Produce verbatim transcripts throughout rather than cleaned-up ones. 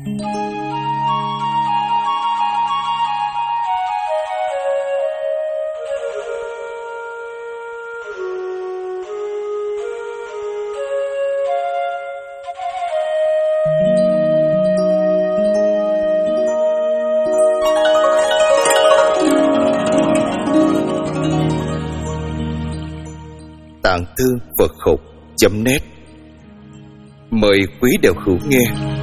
Tạng thư Phật học chấm net mời quý đạo hữu nghe.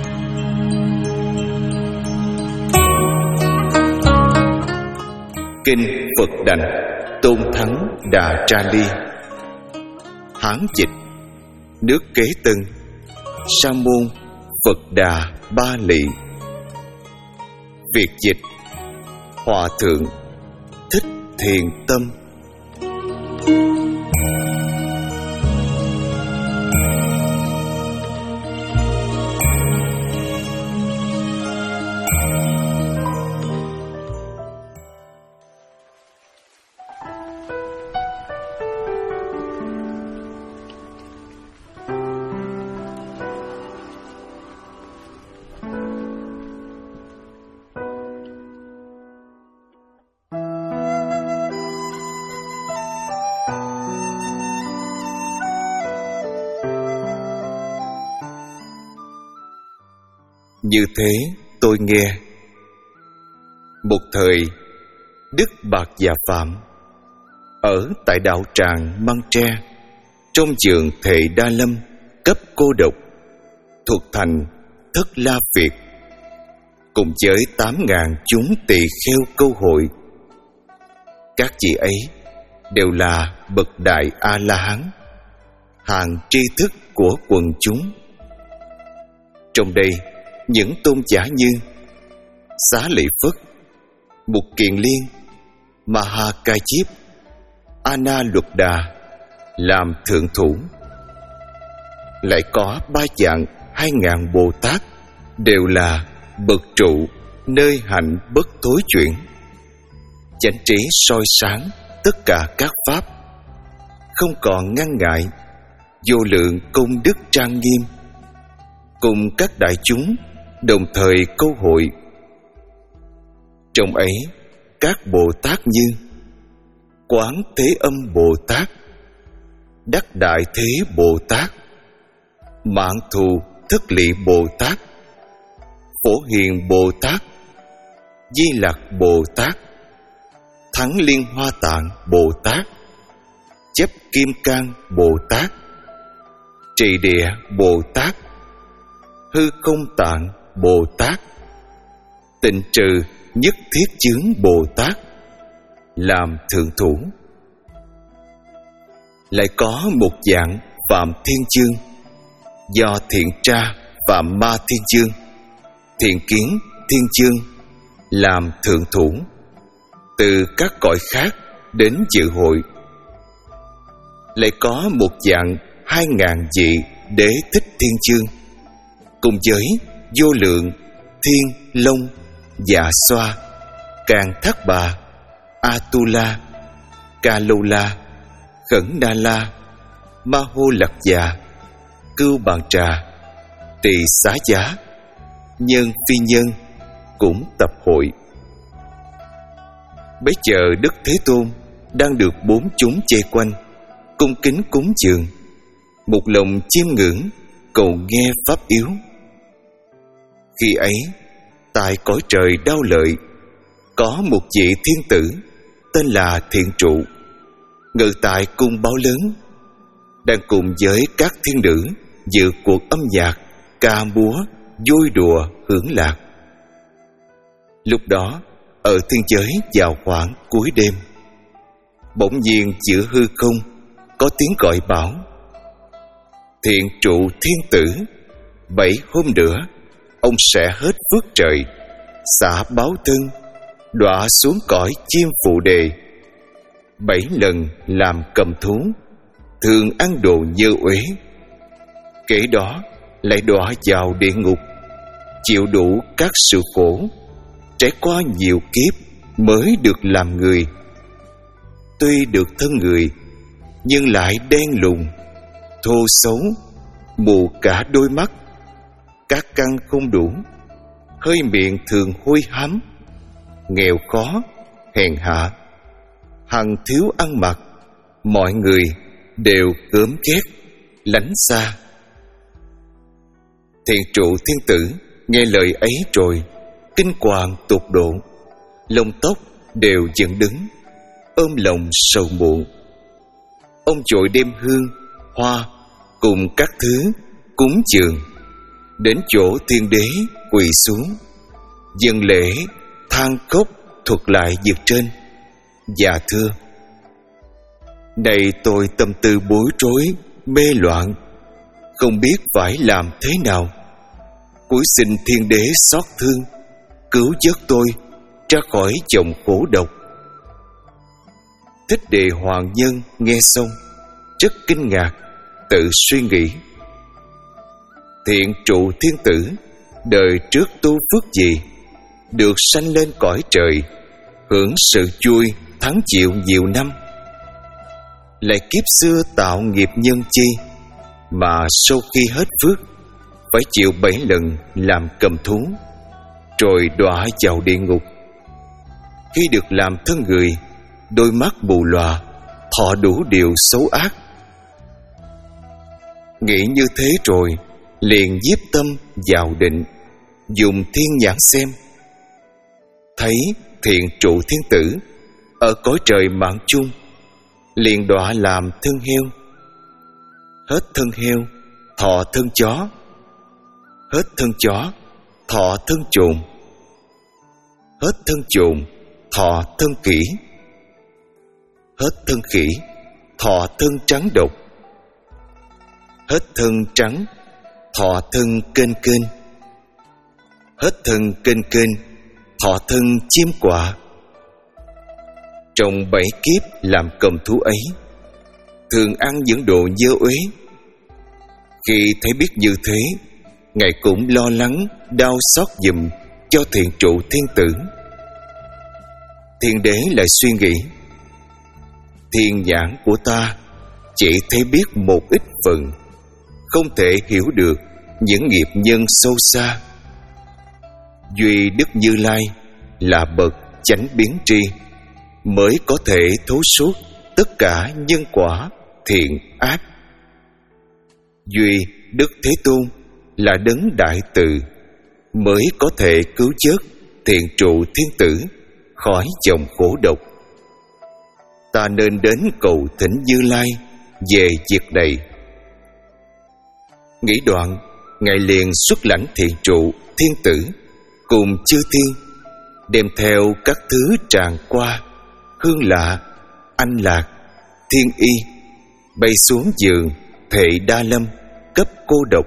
Kinh Phật Đảnh Tôn Thắng Đà Tra Ly. Hán dịch nước Kế Tân. Sa môn Phật Đà Ba Lị. Việt dịch Hòa thượng Thích Thiền Tâm. Như thế tôi nghe. Một thời Đức Bạc Dạ Phạm ở tại đạo tràng Măng Tre, trong vườn Thệ Đa Lâm cấp cô độc thuộc thành Thất La Việt, cùng với tám ngàn chúng tỳ kheo câu hội. Các chị ấy đều là bậc đại A-la-hán, hàng tri thức của quần chúng. Trong đây những tôn giả như Xá Lợi Phất, Mục Kiền Liên, Maha Ca Diếp, Ana Luật Đà làm thượng thủ. Lại có ba dạng hai ngàn Bồ Tát, đều là bậc trụ nơi hạnh bất thối chuyển, chánh trí soi sáng tất cả các pháp, không còn ngăn ngại, vô lượng công đức trang nghiêm, cùng các đại chúng đồng thời câu hội. Trong ấy các Bồ Tát như Quán Thế Âm Bồ Tát, Đắc Đại Thế Bồ Tát, Mãn Thù Thất Lị Bồ Tát, Phổ Hiền Bồ Tát, Di Lặc Bồ Tát, Thắng Liên Hoa Tạng Bồ Tát, Chấp Kim Cang Bồ Tát, Trì Địa Bồ Tát, Hư Không Tạng Bồ Tát, Tịnh Trừ Nhất Thiết Chướng Bồ Tát làm thượng thủ. Lại có một dạng Phạm Thiên Chương, do Thiện Tra Phạm Ma Thiên Chương, Thiện Kiến Thiên Chương làm thượng thủ, từ các cõi khác đến dự hội. Lại có một dạng hai ngàn vị Đế Thích Thiên Chương, cùng với vô lượng Thiên Long, Dạ Xoa, Càng Thác Bà, Atula, Ca Lô La, Khẩn Đa La, Ma Hô Lặc Già, Cưu Bàn Trà, Tỳ Xá Giá, Nhân Phi Nhân cũng tập hội. Bấy giờ Đức Thế Tôn đang được bốn chúng vây quanh, cung kính cúng dường, một lòng chiêm ngưỡng cầu nghe pháp yếu. Khi ấy, tại cõi trời Đao Lợi, có một vị thiên tử tên là Thiện Trụ, ngự tại cung báo lớn, đang cùng với các thiên nữ dự cuộc âm nhạc, ca múa, vui đùa hưởng lạc. Lúc đó, ở thiên giới vào khoảng cuối đêm, bỗng nhiên giữa hư không có tiếng gọi bảo: Thiện Trụ thiên tử, bảy hôm nữa ông sẽ hết phước trời, xả báo thân, đọa xuống cõi chim phụ đề. Bảy lần làm cầm thú, thường ăn đồ nhơ uế. Kể đó lại đọa vào địa ngục, chịu đủ các sự khổ, trải qua nhiều kiếp mới được làm người. Tuy được thân người, nhưng lại đen lùn, thô xấu, mù cả đôi mắt, các căn không đủ, hơi miệng thường hôi hám, nghèo khó, hèn hạ, hằng thiếu ăn mặc, mọi người đều gớm ghét, lánh xa. Thiện trụ thiên tử nghe lời ấy rồi kinh hoàng tột độ, lông tóc đều dựng đứng, ôm lòng sầu muộn. Ông vội đem hương, hoa cùng các thứ cúng dường đến chỗ thiên đế quỳ xuống, dâng lễ than khóc thuật lại việc trên và thưa: Này tôi tâm tư bối rối mê loạn, không biết phải làm thế nào. Cúi xin thiên đế xót thương, cứu vớt tôi ra khỏi dòng khổ độc. Thích Đề Hoàng Nhân nghe xong rất kinh ngạc, tự suy nghĩ: Thiện trụ thiên tử đời trước tu phước gì, được sanh lên cõi trời, hưởng sự vui thắng chịu nhiều năm. Lại kiếp xưa tạo nghiệp nhân chi, mà sau khi hết phước phải chịu bảy lần làm cầm thú, rồi đọa vào địa ngục. Khi được làm thân người, đôi mắt mù lòa, thọ đủ điều xấu ác. Nghĩ như thế rồi, liền nhiếp tâm vào định, dùng thiên nhãn xem, thấy thiện trụ thiên tử ở cõi trời mạng chung, liền đọa làm thân heo. Hết thân heo, thọ thân chó. Hết thân chó, thọ thân trồn. Hết thân trồn, thọ thân khỉ. Hết thân khỉ, thọ thân trắng độc. Hết thân trắng, thọ thân kênh kênh. Hết thân kênh kênh, thọ thân chim quạ. Trong bảy kiếp làm cầm thú ấy, thường ăn những đồ dơ uế. Khi thấy biết như thế, Ngài cũng lo lắng đau xót giùm cho thiện trụ thiên tử. Thiên đế lại suy nghĩ: Thiên nhãn của ta chỉ thấy biết một ít phần, không thể hiểu được những nghiệp nhân sâu xa. Duy Đức Như Lai là bậc chánh biến tri, mới có thể thấu suốt tất cả nhân quả thiện ác. Duy Đức Thế Tôn là đấng đại từ, mới có thể cứu vớt thiện trụ thiên tử khỏi dòng khổ độc. Ta nên đến cầu thỉnh Như Lai về việc này. Nghĩ đoạn, Ngài liền xuất lãnh thiện trụ thiên tử cùng chư thiên, đem theo các thứ tràng qua, hương lạ, anh lạc, thiên y, bay xuống giường Thệ Đa Lâm cấp cô độc.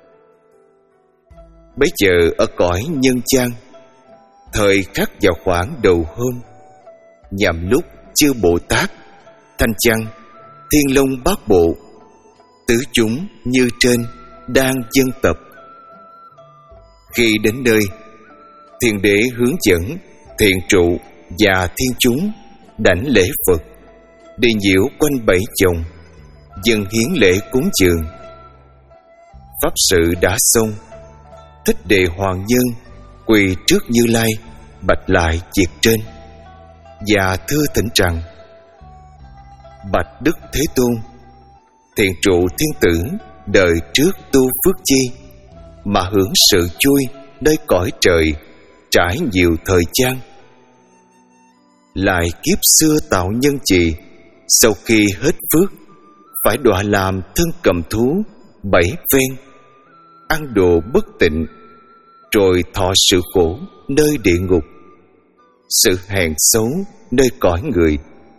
Bấy giờ ở cõi nhân gian, thời khắc vào khoảng đầu hôm, nhằm lúc chư Bồ Tát, Thanh Chăng, Thiên Long Bát Bộ, tứ chúng như trên đang dân tập. Khi đến nơi, Thiên Đế hướng dẫn thiện trụ và thiên chúng đảnh lễ Phật, đi nhiễu quanh bảy vòng, dâng hiến lễ cúng dường. Pháp sự đã xong, Thích Đề Hoàng Nhân quỳ trước Như Lai bạch lại việc trên và thưa thỉnh rằng: Bạch Đức Thế Tôn, thiện trụ thiên tử đời trước tu phước chi mà hưởng sự vui nơi cõi trời trải nhiều thời gian, lại kiếp xưa tạo nhân trì, sau khi hết phước phải đọa làm thân cầm thú bảy phen, ăn đồ bất tịnh, rồi thọ sự khổ nơi địa ngục, sự hèn xấu nơi cõi người.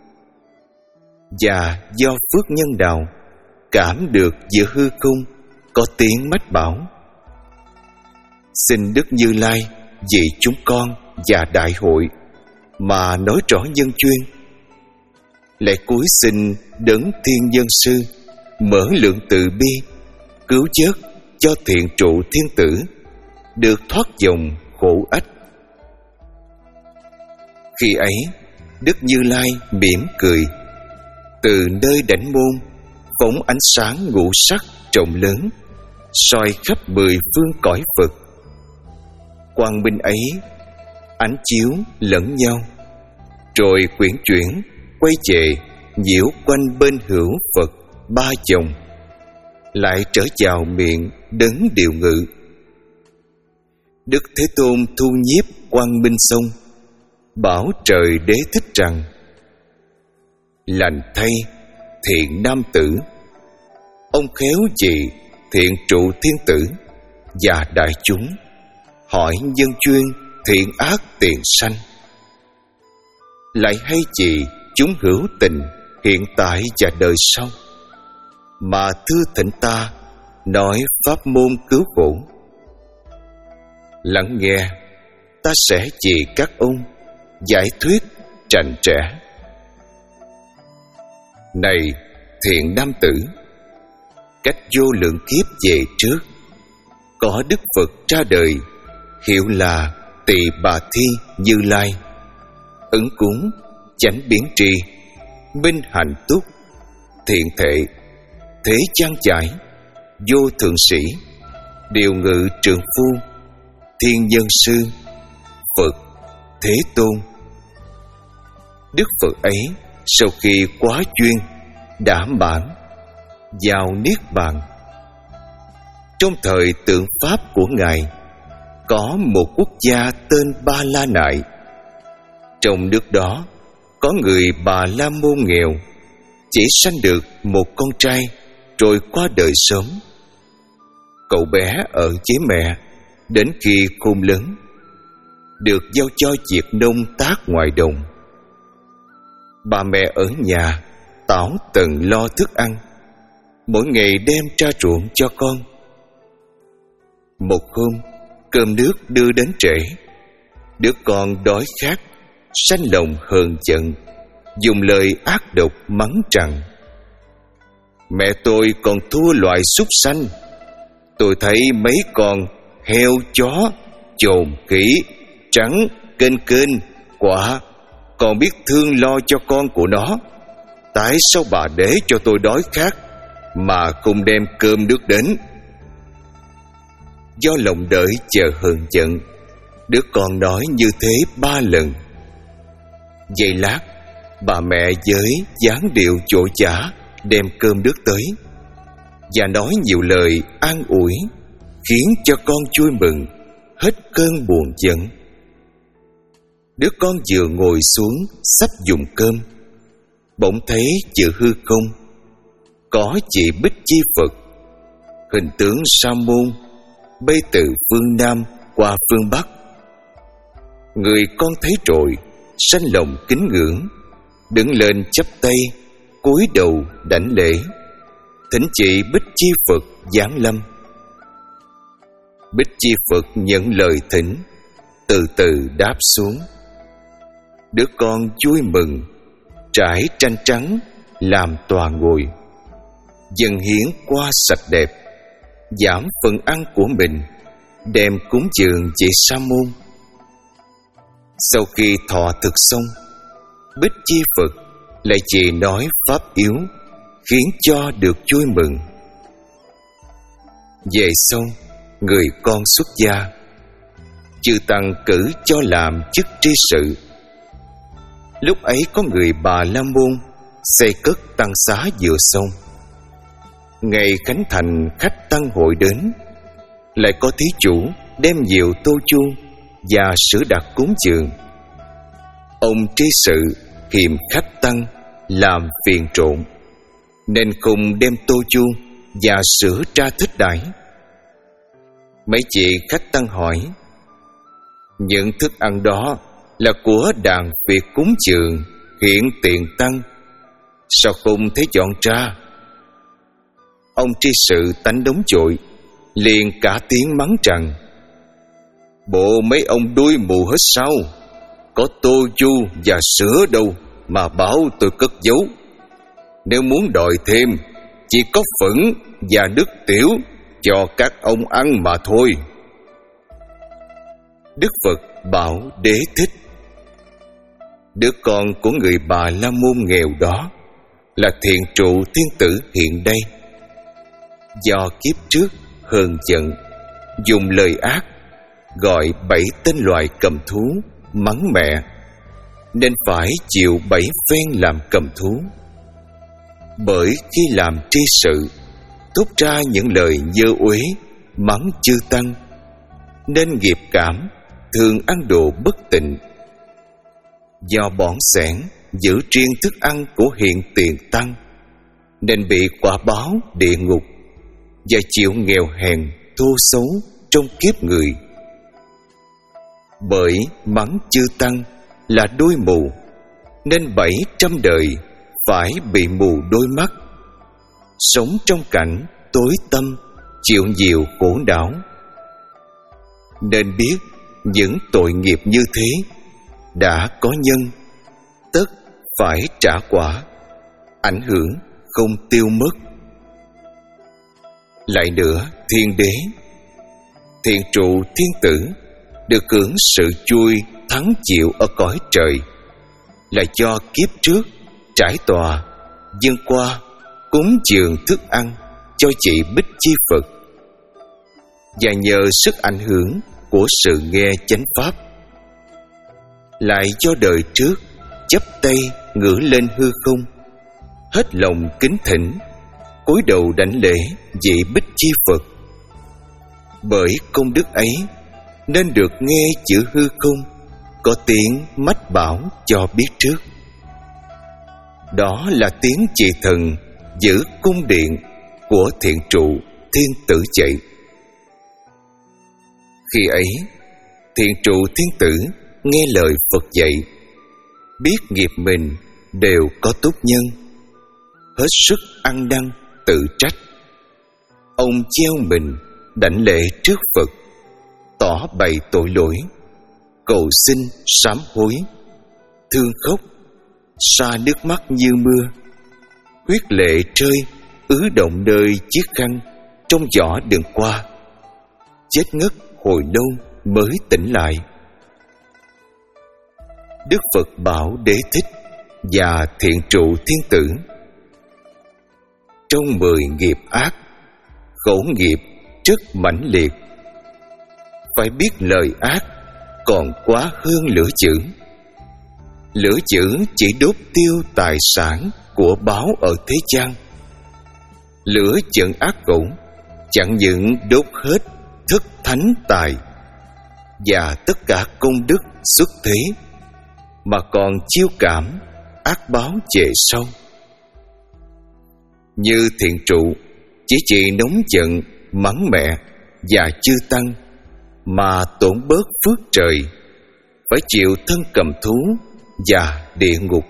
Và do phước nhân đạo cảm được giữa hư không có tiếng mách bảo: Xin Đức Như Lai vì chúng con và đại hội mà nói rõ nhân duyên. Lại cúi xin đấng thiên nhân sư mở lượng từ bi, cứu vớt cho thiện trụ thiên tử được thoát dòng khổ ách. Khi ấy, Đức Như Lai mỉm cười, từ nơi đảnh môn phóng ánh sáng ngũ sắc rộng lớn, soi khắp mười phương cõi Phật. quang minh ấy ánh chiếu lẫn nhau, rồi quyển chuyển quay về nhiễu quanh bên hữu Phật ba chồng, lại trở vào miệng đấng điều ngự. Đức Thế Tôn thu nhiếp quang minh xong, bảo trời Đế Thích rằng: lành thay thiện nam tử, ông khéo gì thiện trụ thiên tử và đại chúng, hỏi nhân chuyên thiện ác tiền sanh. Lại hay gì chúng hữu tình hiện tại và đời sau, mà thưa thỉnh ta nói pháp môn cứu khổ. Lắng nghe, ta sẽ vì các ông giải thuyết trành trẻ. Này thiện nam tử, cách vô lượng kiếp về trước, có Đức Phật ra đời, hiệu là Tỳ Bà Thi Như Lai, ứng cúng chánh biến tri, minh hạnh túc, thiện thệ, thế trang giải, vô thượng sĩ, điều ngự trượng phu, thiên nhân sư, Phật Thế Tôn. Đức Phật ấy sau khi quá duyên đã mãn vào niết bàn. Trong thời tượng pháp của Ngài, có một quốc gia tên Ba La Nại. Trong nước đó có người Bà La Môn nghèo, chỉ sanh được một con trai rồi qua đời sớm. Cậu bé ở với mẹ đến khi khôn lớn, được giao cho việc nông tác ngoài đồng. Bà mẹ ở nhà tảo tần lo thức ăn, mỗi ngày đem ra ruộng cho con. Một hôm cơm nước đưa đến trễ, đứa con đói khát, sanh lòng hờn giận, dùng lời ác độc mắng rằng: mẹ tôi còn thua loài súc sanh. Tôi thấy mấy con heo, chó, chồn, khỉ, trắng, kênh kênh, quả, còn biết thương lo cho con của nó. Tại sao bà để cho tôi đói khát mà không đem cơm nước đến? Do lòng đợi chờ hờn giận, đứa con nói như thế ba lần. Giây lát, bà mẹ với dáng điệu vội vã đem cơm nước tới và nói nhiều lời an ủi, khiến cho con vui mừng, hết cơn buồn giận. Đứa con vừa ngồi xuống sắp dùng cơm, bỗng thấy giữa hư không có chị Bích Chi Phật, hình tướng sa môn, bay từ phương Nam qua phương Bắc. Người con thấy rồi sanh lòng kính ngưỡng, đứng lên chắp tay cúi đầu đảnh lễ, thỉnh chị Bích Chi Phật giáng lâm. Bích Chi Phật nhận lời thỉnh, từ từ đáp xuống. Đứa con vui mừng, trải tranh trắng làm tòa ngồi, dâng hiến qua sạch đẹp, giảm phần ăn của mình, đem cúng dường chị sa môn. Sau khi thọ thực xong, Bích Chi Phật lại chỉ nói pháp yếu, khiến cho được vui mừng. Về sau, người con xuất gia, chư tăng cử cho làm chức tri sự. Lúc ấy có người Bà La Môn xây cất tăng xá vừa xong. Ngày khánh thành khách tăng hội đến, lại có thí chủ đem nhiều tô chuông và sữa đặc cúng dường. Ông tri sự hiềm khách tăng làm phiền trộn, nên không đem tô chuông và sữa ra thích đãi. Mấy chị khách tăng hỏi: những thức ăn đó là của đàn việc cúng dường hiện tiền tăng, sao không thấy dọn ra? Ông tri sự tánh đống chội, liền cả tiếng mắng rằng: bộ mấy ông đuôi mù hết sao? Có tô chu và sữa đâu mà bảo tôi cất giấu? Nếu muốn đòi thêm, chỉ có phẫn và nước tiểu cho các ông ăn mà thôi. Đức Phật bảo Đế Thích: đứa con của người Bà La Môn nghèo đó là thiện trụ thiên tử hiện đây. Do kiếp trước hờn giận, dùng lời ác, gọi bảy tên loài cầm thú mắng mẹ, nên phải chịu bảy phen làm cầm thú. Bởi khi làm tri sự, thốt ra những lời dơ uế mắng chư tăng, nên nghiệp cảm thường ăn đồ bất tịnh. Do bỏn sẻn giữ riêng thức ăn của hiện tiền tăng, nên bị quả báo địa ngục và chịu nghèo hèn thô xấu trong kiếp người. Bởi mắng chư tăng là đôi mù, nên bảy trăm đời phải bị mù đôi mắt, sống trong cảnh tối tăm, chịu nhiều khổ đau. Nên biết những tội nghiệp như thế đã có nhân, tất phải trả quả, ảnh hưởng không tiêu mất. Lại nữa, thiên đế, thiện trụ thiên tử được hưởng sự vui thắng chịu ở cõi trời là do kiếp trước trải tòa dâng qua cúng dường thức ăn cho chị Bích Chi Phật, và nhờ sức ảnh hưởng của sự nghe chánh pháp, lại do đời trước chắp tay ngửa lên hư không, hết lòng kính thỉnh, cúi đầu đảnh lễ vị Bích Chi Phật. Bởi công đức ấy nên được nghe chữ hư không có tiếng mách bảo cho biết trước. Đó là tiếng chị thần giữ cung điện của thiện trụ thiên tử dạy. Khi ấy, thiện trụ thiên tử nghe lời Phật dạy, biết nghiệp mình đều có tốt nhân, hết sức ăn năn tự trách. Ông treo mình đảnh lễ trước Phật, tỏ bày tội lỗi, cầu xin sám hối, thương khóc, xa nước mắt như mưa, huyết lệ rơi ứ động nơi chiếc khăn trong giỏ đường qua, chết ngất hồi lâu mới tỉnh lại. Đức Phật bảo Đế Thích và thiện trụ thiên tử: trong mười nghiệp ác, khẩu nghiệp rất mãnh liệt, phải biết lời ác còn quá hơn lửa chữ. Lửa chữ chỉ đốt tiêu tài sản của báo ở thế gian. Lửa giận ác khẩu chẳng những đốt hết thất thánh tài và tất cả công đức xuất thế, mà còn chiêu cảm ác báo về sau. Như thiện trụ chỉ chỉ nóng giận mắng mẹ và chư tăng mà tổn bớt phước trời, phải chịu thân cầm thú và địa ngục.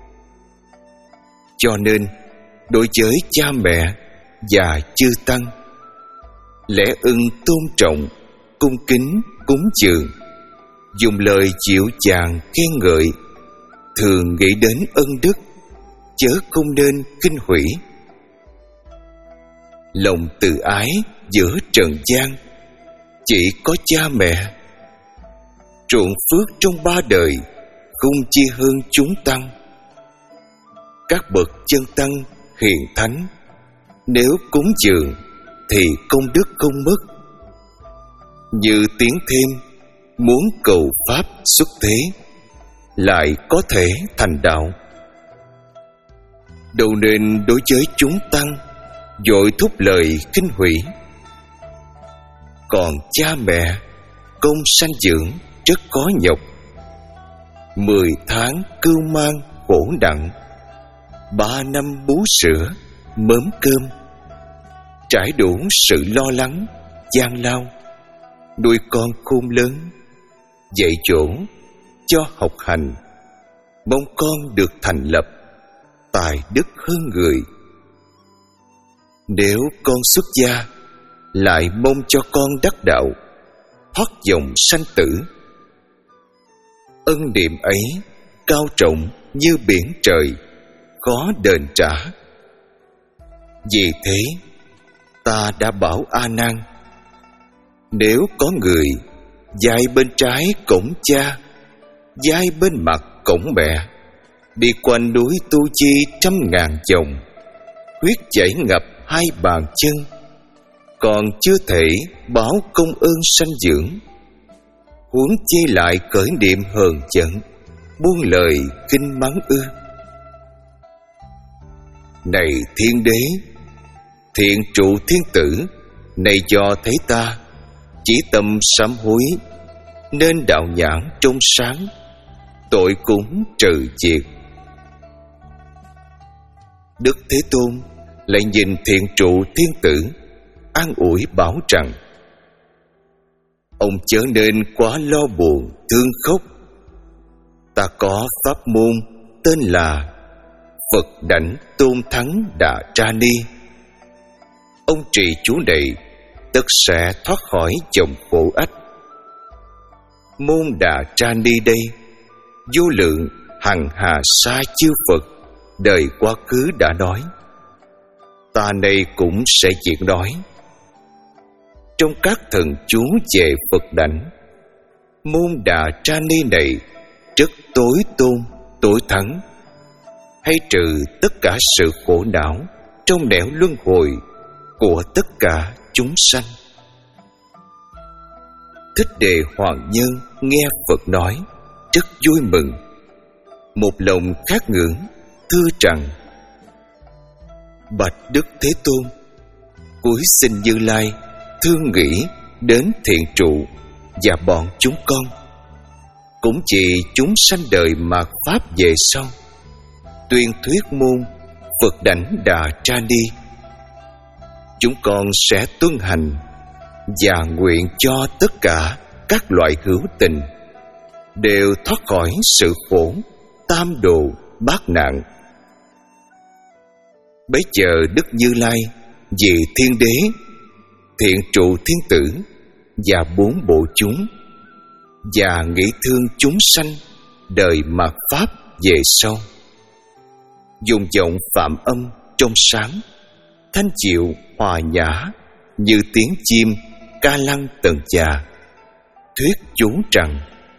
Cho nên đối với cha mẹ và chư tăng, lẽ ưng tôn trọng, cung kính cúng dường, dùng lời dịu dàng khen ngợi, thường nghĩ đến ân đức, chớ không nên khinh hủy. Lòng từ ái giữa trần gian chỉ có cha mẹ. Ruộng phước trong ba đời không chi hơn chúng tăng. Các bậc chân tăng hiền thánh, nếu cúng dường thì công đức không mất. Như tiến thêm muốn cầu pháp xuất thế, lại có thể thành đạo. Đâu nên đối với chúng tăng vội thúc lời khinh hủy. Còn cha mẹ công sanh dưỡng rất khó nhọc, mười tháng cưu mang khổ nặng, ba năm bú sữa mớm cơm, trải đủ sự lo lắng gian lao, nuôi con khôn lớn, dạy dỗ cho học hành, mong con được thành lập tài đức hơn người. Nếu con xuất gia, lại mong cho con đắc đạo, thoát dòng sanh tử. Ân điềm ấy cao trọng như biển trời, khó đền trả. Vì thế ta đã bảo A Nan, nếu có người vai bên trái cổng cha, vai bên mặt cổng mẹ, đi quanh núi Tu Chi trăm ngàn vòng, huyết chảy ngập hai bàn chân, còn chưa thể báo công ơn sanh dưỡng, huống chi lại khởi niệm hờn giận, buông lời khinh mắng ư? Này thiên đế, thiện trụ thiên tử, này do thấy ta chỉ tâm sám hối, nên đạo nhãn trong sáng, tội cũng trừ diệt. Đức Thế Tôn lại nhìn thiện trụ thiên tử, an ủi bảo rằng: ông chớ nên quá lo buồn thương khóc. Ta có pháp môn tên là Phật Đảnh Tôn Thắng Đà Tra Ni. Ông trì chú này tất sẽ thoát khỏi dòng khổ ách. Môn Đà Tra Ni đây vô lượng hằng hà sa chư Phật đời quá khứ đã nói, ta này cũng sẽ diễn nói. Trong các thần chú về Phật Đảnh, môn Đà Tra Ni này rất tối tôn, tối thắng, hay trừ tất cả sự khổ não trong nẻo luân hồi của tất cả chúng sanh. Thích Đề Hoàng Nhân nghe Phật nói rất vui mừng, một lòng khát ngưỡng, thưa rằng: bạch Đức Thế Tôn, cuối xin Như Lai thương nghĩ đến thiện trụ và bọn chúng con, cũng vì chúng sanh đời mạt pháp về sau, tuyên thuyết môn Phật Đảnh Đà Tra Ni. Chúng con sẽ tuân hành và nguyện cho tất cả các loại hữu tình đều thoát khỏi sự khổ tam đồ bát nạn. Bấy giờ Đức Như Lai vì thiên đế, thiện trụ thiên tử và bốn bộ chúng, và nghĩ thương chúng sanh đời mạt pháp về sau, dùng giọng phạm âm trong sáng, thanh dịu hòa nhã như tiếng chim ca lăng tần già, thuyết chú rằng: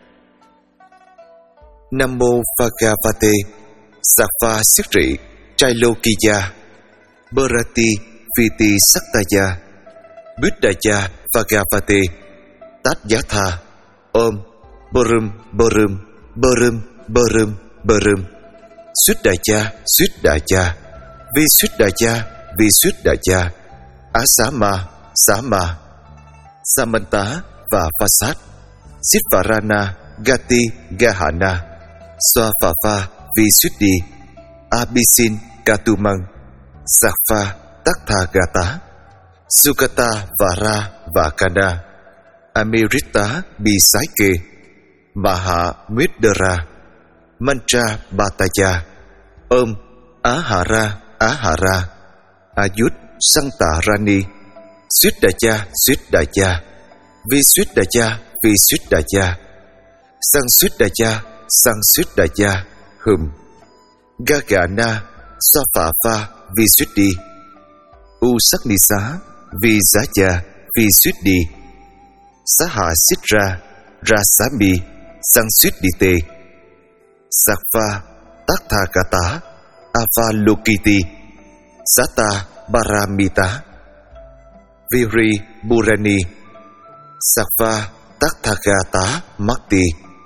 Nam mô Bhagavate Sattva Sri Trailokiya Bharati Viti Sattaya Buddhaya Bhagavate Tathayatha Om Borum Borum Borum Borum Borum Suddhaya Suddhaya Visuddhaya Visuddhaya Asama Sama Samanta và Fasad Sitvarana Gati Gahana Swapapa Visuddhi Abisin Katumang Sattva Tathagata Sukata Vara Vakana Amirita Bisaike Maha Middara Mantra Bhataya Om Ahara Ahara Ayut Santarani Suddhaya Suddhaya Visuddhaya Visuddhaya Sansuddhaya Sansuddhaya Hum Gagana Swapapa Visuddhi Usaknisa Vijaya Visuddhi Saha Sitra Rasami Sansuddhite Sattva Tathagata Avalokiti Sata Paramita Viri Burani Sattva Tathagata Makti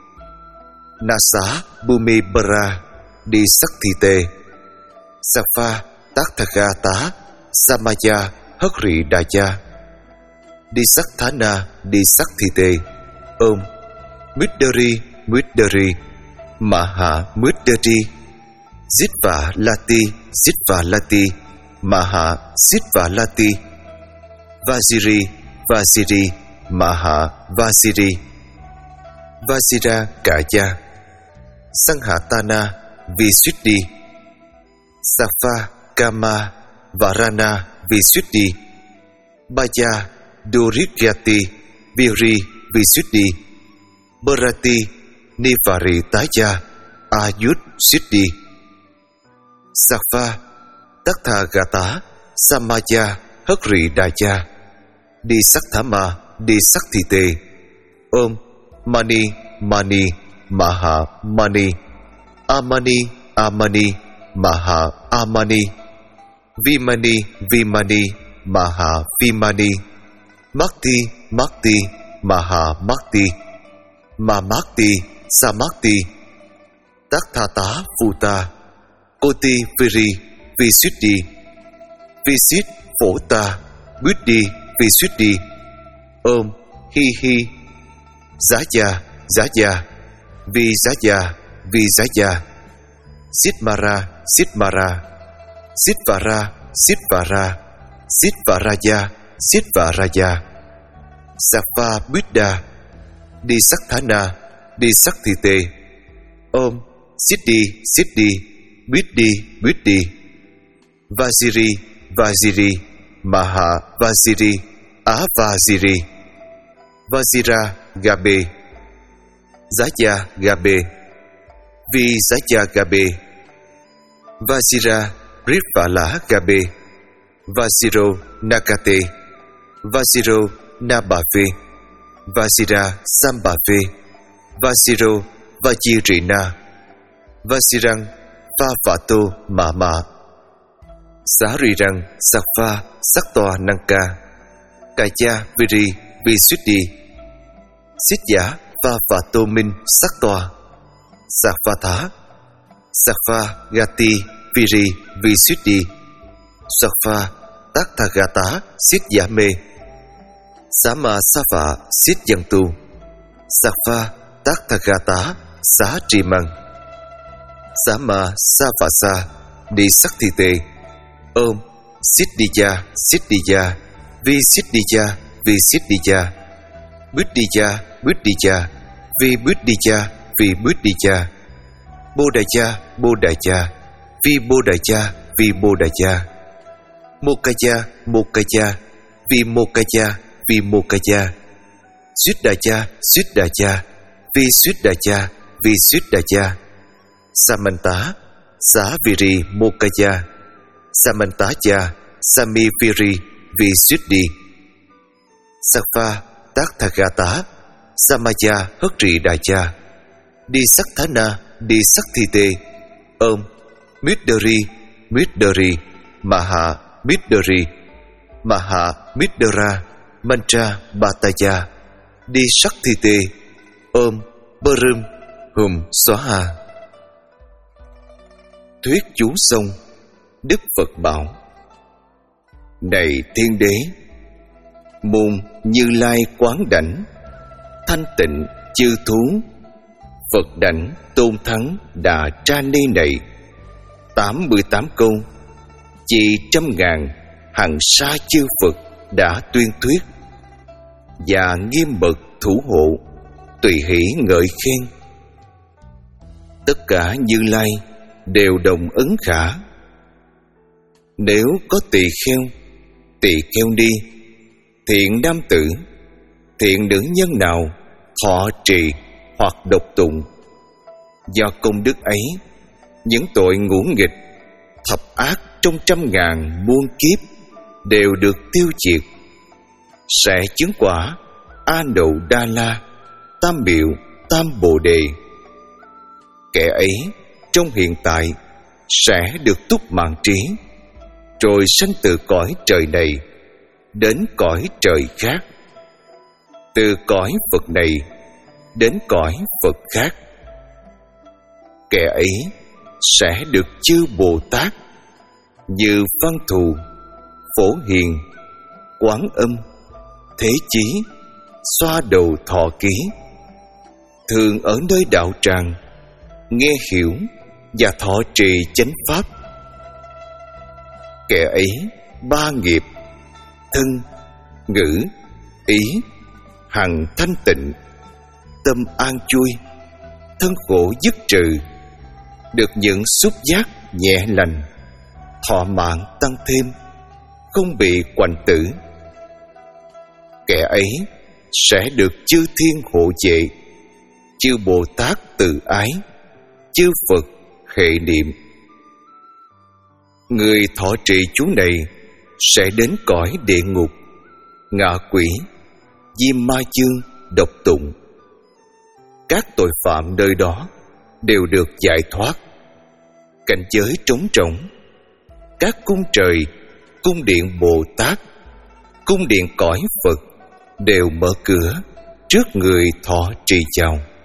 Nasa Bhumi Bara Di Sakthite Sattva Tathagata Samaya Hri Daya Di Sakthana Di Sakthite Om Middari Middari Maha Middari Zitva Lati Zitva Lati Maha Zitva Lati Vajiri Vajiri Maha Vajiri Vajira Kaya Sanhatana Visuddhi Sattva Kama Varana Visuddhi Baya Durikyati Viri Visuddhi Bharati Nivaritaya Ayut Siddhi Sattva Tathagata Samaya Hri Daya Di Sakthama Di Sakthite Om Mani Mani Maha Mani Amani Amani Maha Amani Vimani Vimani Maha Vimani Makti Makti Maha Makti Mamakti Samakti Takthata Phuta Koti Viri Visuddhi Visit Phota Buddhi Visuddhi Om Hi Hi Giá Giá Giá Vi Giá Vi Giá Sitmara Sitmara Sitvara Sitvara Sitvaraya Sitvaraya Sattva Buddha Đi Sắc Thana Đi Sắc Thi Tê Om Siddhi Siddhi Buddhi Buddhi Vajiri Vajiri Maha Vajiri Á Vajiri Vajira Gabe Jaya Gabe Vi Jaya Gabe Vajira Rivala Gabe Vajiro Nakate Vajiro Nabave Vajira Sambave Vajiro Vajirina Vajirang Vavato Mama Sarirang Sattva Sattva Nanka Kaya Viri Visuddhi Sitya Vavato Minh Sattva Sattvatha Sattva Gati Viri Visuddhi Sattva Tathagata Sityame Sama Sava Sityantu Sattva Tathagata Xá Trì Măng Sama Savasa Đi Sắc Thi Tê Om Siddhija Siddhija Vi Siddhija Vi Siddhija Buddhija Buddhija Vi Buddhija Vi Buddhija Bodhaya Bodhaya Vi Bodhaya Vi Bodhaya Mokaya Mokaya Vi Mokaya Vi Mokaya Suddhaya Suddhaya Vi Suddhaya Vi Suddhaya Samanta Saviri Mokaya Samantaya Samiviri Visuddhi Sattva Tathagata Samaya Hất Trì Đà Cha Đi Sắc Thana Đi Sắc Thi Tê Om Midari Midari Maha Midari Maha Midara Mantra Bhataya Đi Sắc Thi Tê Om Parum Hum Swaha. Thuyết chú sông. Đức Phật bảo: Này thiên đế, môn Như Lai quán đảnh, thanh tịnh chư thú, Phật đảnh tôn thắng Đà Tra Ni này, tám mươi tám câu, chỉ trăm ngàn hằng sa chư Phật đã tuyên thuyết, và nghiêm mật thủ hộ, tùy hỷ ngợi khen. Tất cả Như Lai đều đồng ấn khả. Nếu có tỳ kheo, tỳ kheo đi, thiện nam tử, thiện nữ nhân nào thọ trì hoặc độc tụng, do công đức ấy, những tội ngũ nghịch, thập ác trong trăm ngàn muôn kiếp đều được tiêu diệt, sẽ chứng quả A Nậu Đa La, Tam Miệu Tam Bồ Đề. Kẻ ấy trong hiện tại sẽ được túc mạng trí, rồi sanh từ cõi trời này đến cõi trời khác, từ cõi Phật này đến cõi Phật khác. Kẻ ấy sẽ được chư Bồ Tát như Văn Thù, Phổ Hiền, Quán Âm, Thế Chí xoa đầu thọ ký, thường ở nơi đạo tràng, nghe hiểu và thọ trì chánh pháp. Kẻ ấy ba nghiệp thân, ngữ, ý hằng thanh tịnh, tâm an vui, thân khổ dứt trừ, được những xúc giác nhẹ lành, thọ mạng tăng thêm, không bị quạnh tử. Kẻ ấy sẽ được chư thiên hộ vệ, chư Bồ Tát từ ái, chư Phật hệ niệm. Người thọ trì chú này sẽ đến cõi địa ngục, ngạ quỷ, diêm ma dương, độc tụng. Các tội phạm nơi đó đều được giải thoát. Cảnh giới trống rỗng, các cung trời, cung điện Bồ Tát, cung điện cõi Phật đều mở cửa trước người thọ trì chào.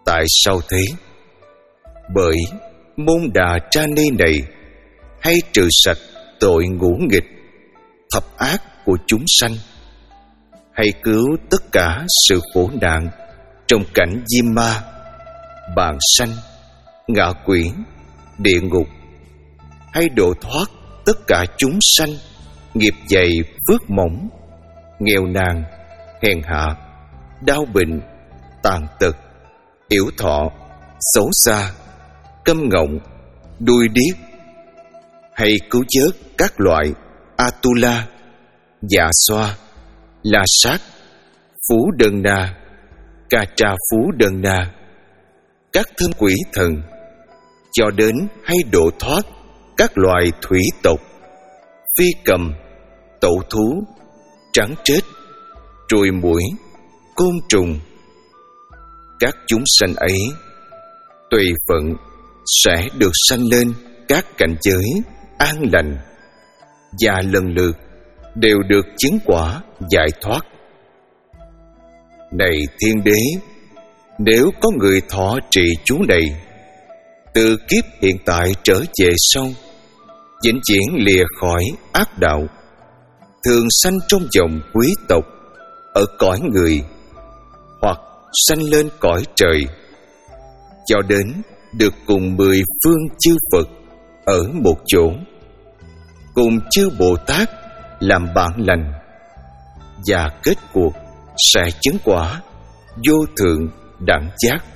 Tại sao thế? Bởi môn Đà Tra Ni này hay trừ sạch tội ngũ nghịch, thập ác của chúng sanh, hay cứu tất cả sự khổ nạn trong cảnh diêm ma, bàn sanh, ngạ quỷ, địa ngục, hay độ thoát tất cả chúng sanh nghiệp dày phước mỏng, nghèo nàn, hèn hạ, đau bệnh, tàn tật, yểu thọ, xấu xa, câm ngọng, đuôi điếc, hay cứu vớt các loại Atula, Dạ Xoa, La Sát, Phú Đơn Na, Ca Tra Phú Đơn Na, các thân quỷ thần, cho đến hay độ thoát các loài thủy tộc, phi cầm, tẩu thú, trắng trết, ruồi muỗi, côn trùng. Các chúng sanh ấy tùy phận sẽ được sanh lên các cảnh giới an lành, và lần lượt đều được chứng quả giải thoát. Này thiên đế, nếu có người thọ trì chú này, từ kiếp hiện tại trở về sau, vĩnh viễn lìa khỏi ác đạo, thường sanh trong dòng quý tộc ở cõi người, hoặc sanh lên cõi trời, cho đến được cùng mười phương chư Phật ở một chỗ, cùng chư Bồ Tát làm bạn lành, và kết cuộc sẽ chứng quả vô thượng đẳng giác.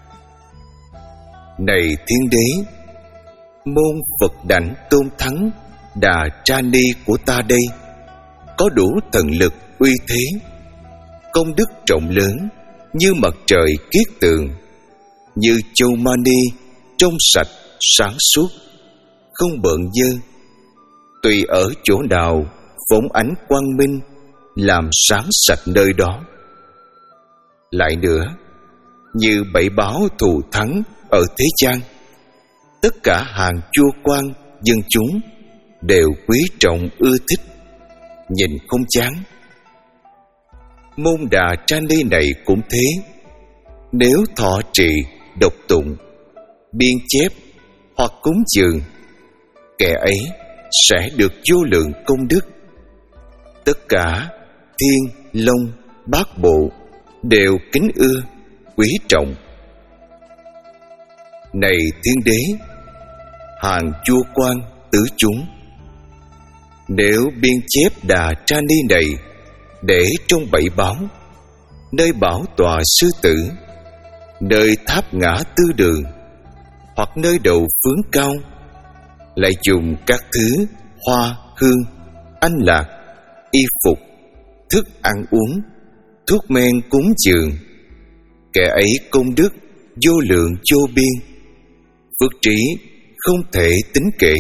Này thiên đế, môn Phật đảnh tôn thắng Đà Tra Ni của ta đây có đủ thần lực uy thế, công đức trọng lớn như mặt trời kiết tường, như châu mani trong sạch sáng suốt, không bợn dơ, tùy ở chỗ nào phóng ánh quang minh, làm sáng sạch nơi đó. Lại nữa, như bảy báo thù thắng ở thế gian, tất cả hàng vua quan dân chúng đều quý trọng ưa thích, nhìn không chán. Môn Đà Tra Ni này cũng thế, nếu thọ trì, đọc tụng, biên chép hoặc cúng dường, kẻ ấy sẽ được vô lượng công đức. Tất cả thiên, long, bát bộ đều kính ưa, quý trọng. Này thiên đế, hàng vua quan tứ chúng, nếu biên chép Đà Tra Ni này để trong bảy báo, nơi bảo tòa sư tử, nơi tháp ngã tư đường, hoặc nơi đầu phướng cao, lại dùng các thứ hoa, hương, anh lạc, y phục, thức ăn uống, thuốc men cúng dường, kẻ ấy công đức vô lượng vô biên, phước trí không thể tính kể.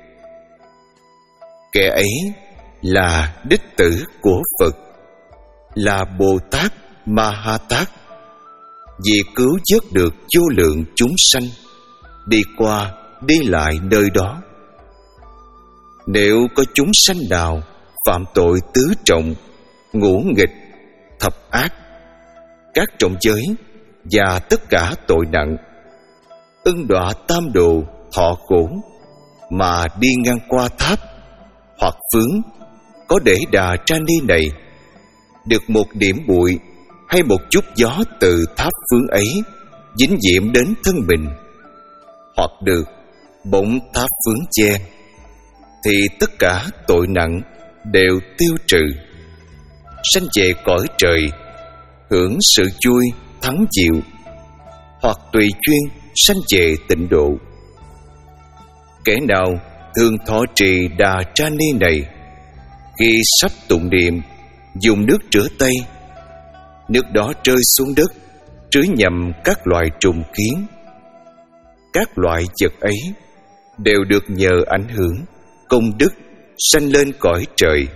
Kẻ ấy là đích tử của Phật, là Bồ Tát Ma Ha Tát, vì cứu vớt được vô lượng chúng sanh đi qua đi lại nơi đó. Nếu có chúng sanh nào phạm tội tứ trọng, ngũ nghịch, thập ác, các trọng giới và tất cả tội nặng, ưng đọa tam đồ thọ khổ, mà đi ngang qua tháp hoặc phướng có để Đà Tra Ni này, được một điểm bụi hay một chút gió từ tháp phướng ấy dính nhiễm đến thân mình, hoặc được bóng tháp phướng che, thì tất cả tội nặng đều tiêu trừ, sanh về cõi trời, hưởng sự vui thắng chịu, hoặc tùy chuyên sanh về tịnh độ. Kẻ nào thường thọ trì Đà Tra Ni này, khi sắp tụng niệm dùng nước rửa tay, nước đó rơi xuống đất trứ nhầm các loài trùng kiến. Các loại vật ấy đều được nhờ ảnh hưởng công đức sanh lên cõi trời.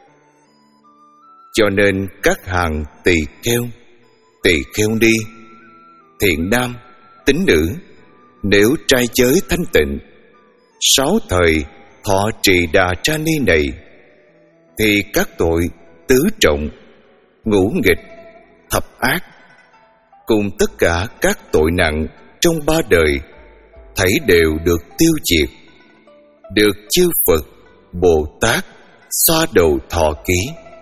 Cho nên các hàng tỳ kheo, tỳ kheo ni, thiện nam, tín nữ, nếu trai giới thanh tịnh, sáu thời thọ trì Đà Tra Ni này, thì các tội tứ trọng, ngũ nghịch, thập ác cùng tất cả các tội nặng trong ba đời thảy đều được tiêu diệt, được chư Phật, Bồ Tát xoa đầu thọ ký.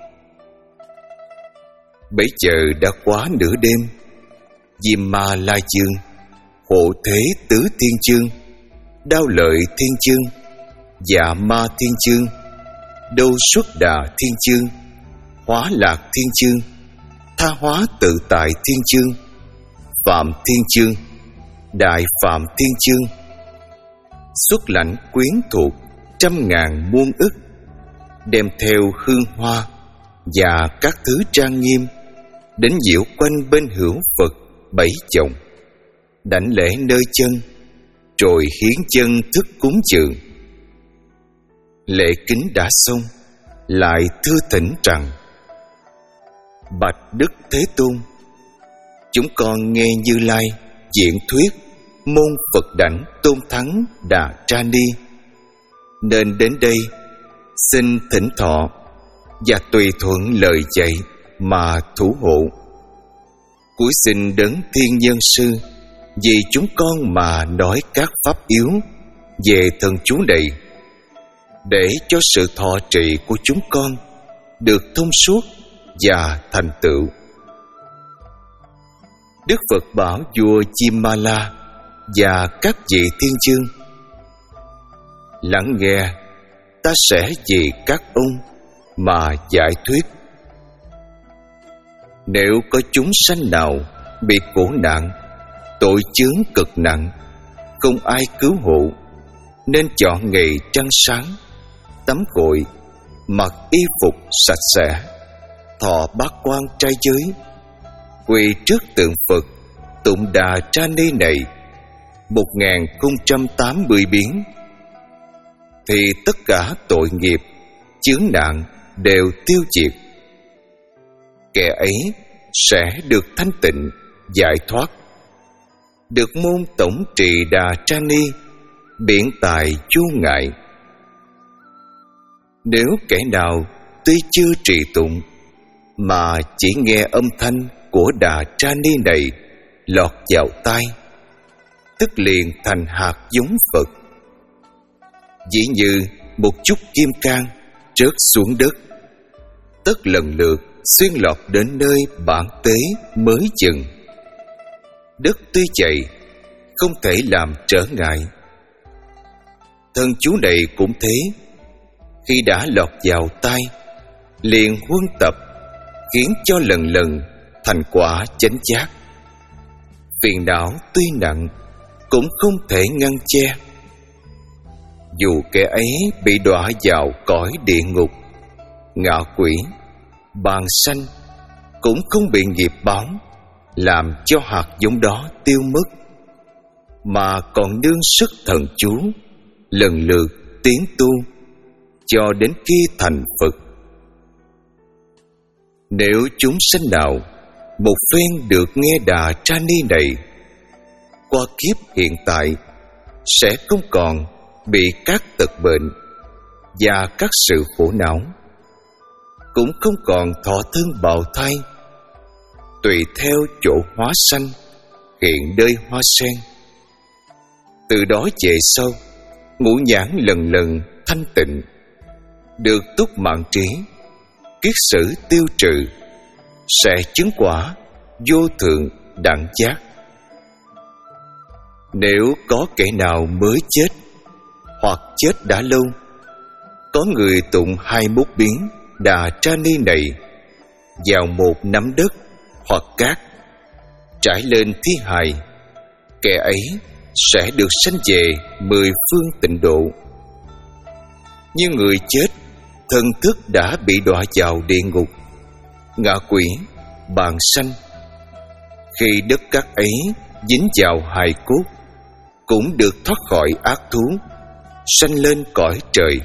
Bấy giờ đã quá nửa đêm, Diêm Ma La Dương, Hộ Thế Tứ Thiên Chương, Đao Lợi Thiên Chương, Dạ Ma Thiên Chương, Đô Xuất Đà Thiên Chương, Hóa Lạc Thiên Chương, Tha Hóa Tự Tại Thiên Chương, Phạm Thiên Chương, Đại Phạm Thiên Chương, xuất lãnh quyến thuộc trăm ngàn muôn ức, đem theo hương hoa và các thứ trang nghiêm đến diễu quanh bên hữu Phật bảy chồng, đảnh lễ nơi chân, rồi hiến chân thức cúng dường. Lễ kính đã xong, lại thưa thỉnh rằng: bạch Đức Thế Tôn, chúng con nghe Như Lai diễn thuyết môn Phật đảnh Tôn Thắng Đà Tra Ni, nên đến đây xin thỉnh thọ và tùy thuận lời dạy mà thủ hộ. Cúi xin đấng Thiên Nhân Sư vì chúng con mà nói các pháp yếu về thần chú này, để cho sự thọ trì của chúng con được thông suốt và thành tựu. Đức Phật bảo vua Diêm Ma La và các vị thiên chương: lắng nghe, ta sẽ vì các ông mà giải thuyết. Nếu có chúng sanh nào bị khổ nạn, tội chướng cực nặng, không ai cứu hộ, nên chọn ngày trăng sáng, tắm gội, mặc y phục sạch sẽ, thọ bát quan trai giới, quỳ trước tượng Phật Tụng Đà Tra Ni này một nghìn không trăm tám mươi biến, thì tất cả tội nghiệp, chướng nạn đều tiêu diệt. Kẻ ấy sẽ được thanh tịnh, giải thoát, được môn tổng trì Đà Tra Ni, biện tài chu ngại. Nếu kẻ nào tuy chưa trì tụng, mà chỉ nghe âm thanh của Đà Tra Ni này lọt vào tai, tức liền thành hạt giống Phật. Dĩ như một chút kim cang rớt xuống đất, tất lần lượt xuyên lọt đến nơi bản tế mới chừng. Đất tuy dày, không thể làm trở ngại. Thân chú này cũng thế, khi đã lọt vào tai, liền huân tập, khiến cho lần lần thành quả chánh giác. Phiền não tuy nặng, cũng không thể ngăn che. Dù kẻ ấy bị đọa vào cõi địa ngục, ngạ quỷ, bàn sanh, cũng không bị nghiệp báo làm cho hạt giống đó tiêu mất, mà còn nương sức thần chú, lần lượt tiến tu cho đến khi thành Phật. Nếu chúng sanh nào một phen được nghe Đà Tra Ni này, qua kiếp hiện tại sẽ không còn bị các tật bệnh và các sự khổ não, cũng không còn thọ thân bào thai, tùy theo chỗ hóa sanh hiện nơi hoa sen. Từ đó về sau, ngũ nhãn lần lần thanh tịnh, được túc mạng trí, kiết sử tiêu trừ, sẽ chứng quả vô thượng đẳng giác. Nếu có kẻ nào mới chết, hoặc chết đã lâu, có người tụng hai mốt biến Đà Tra Ni này vào một nắm đất hoặc cát, trải lên thi hài, kẻ ấy sẽ được sanh về mười phương tịnh độ. Như người chết, thân thức đã bị đọa vào địa ngục, ngạ quỷ, bàn sanh, khi đất cát ấy dính vào hài cốt, cũng được thoát khỏi ác thú, sanh lên cõi trời.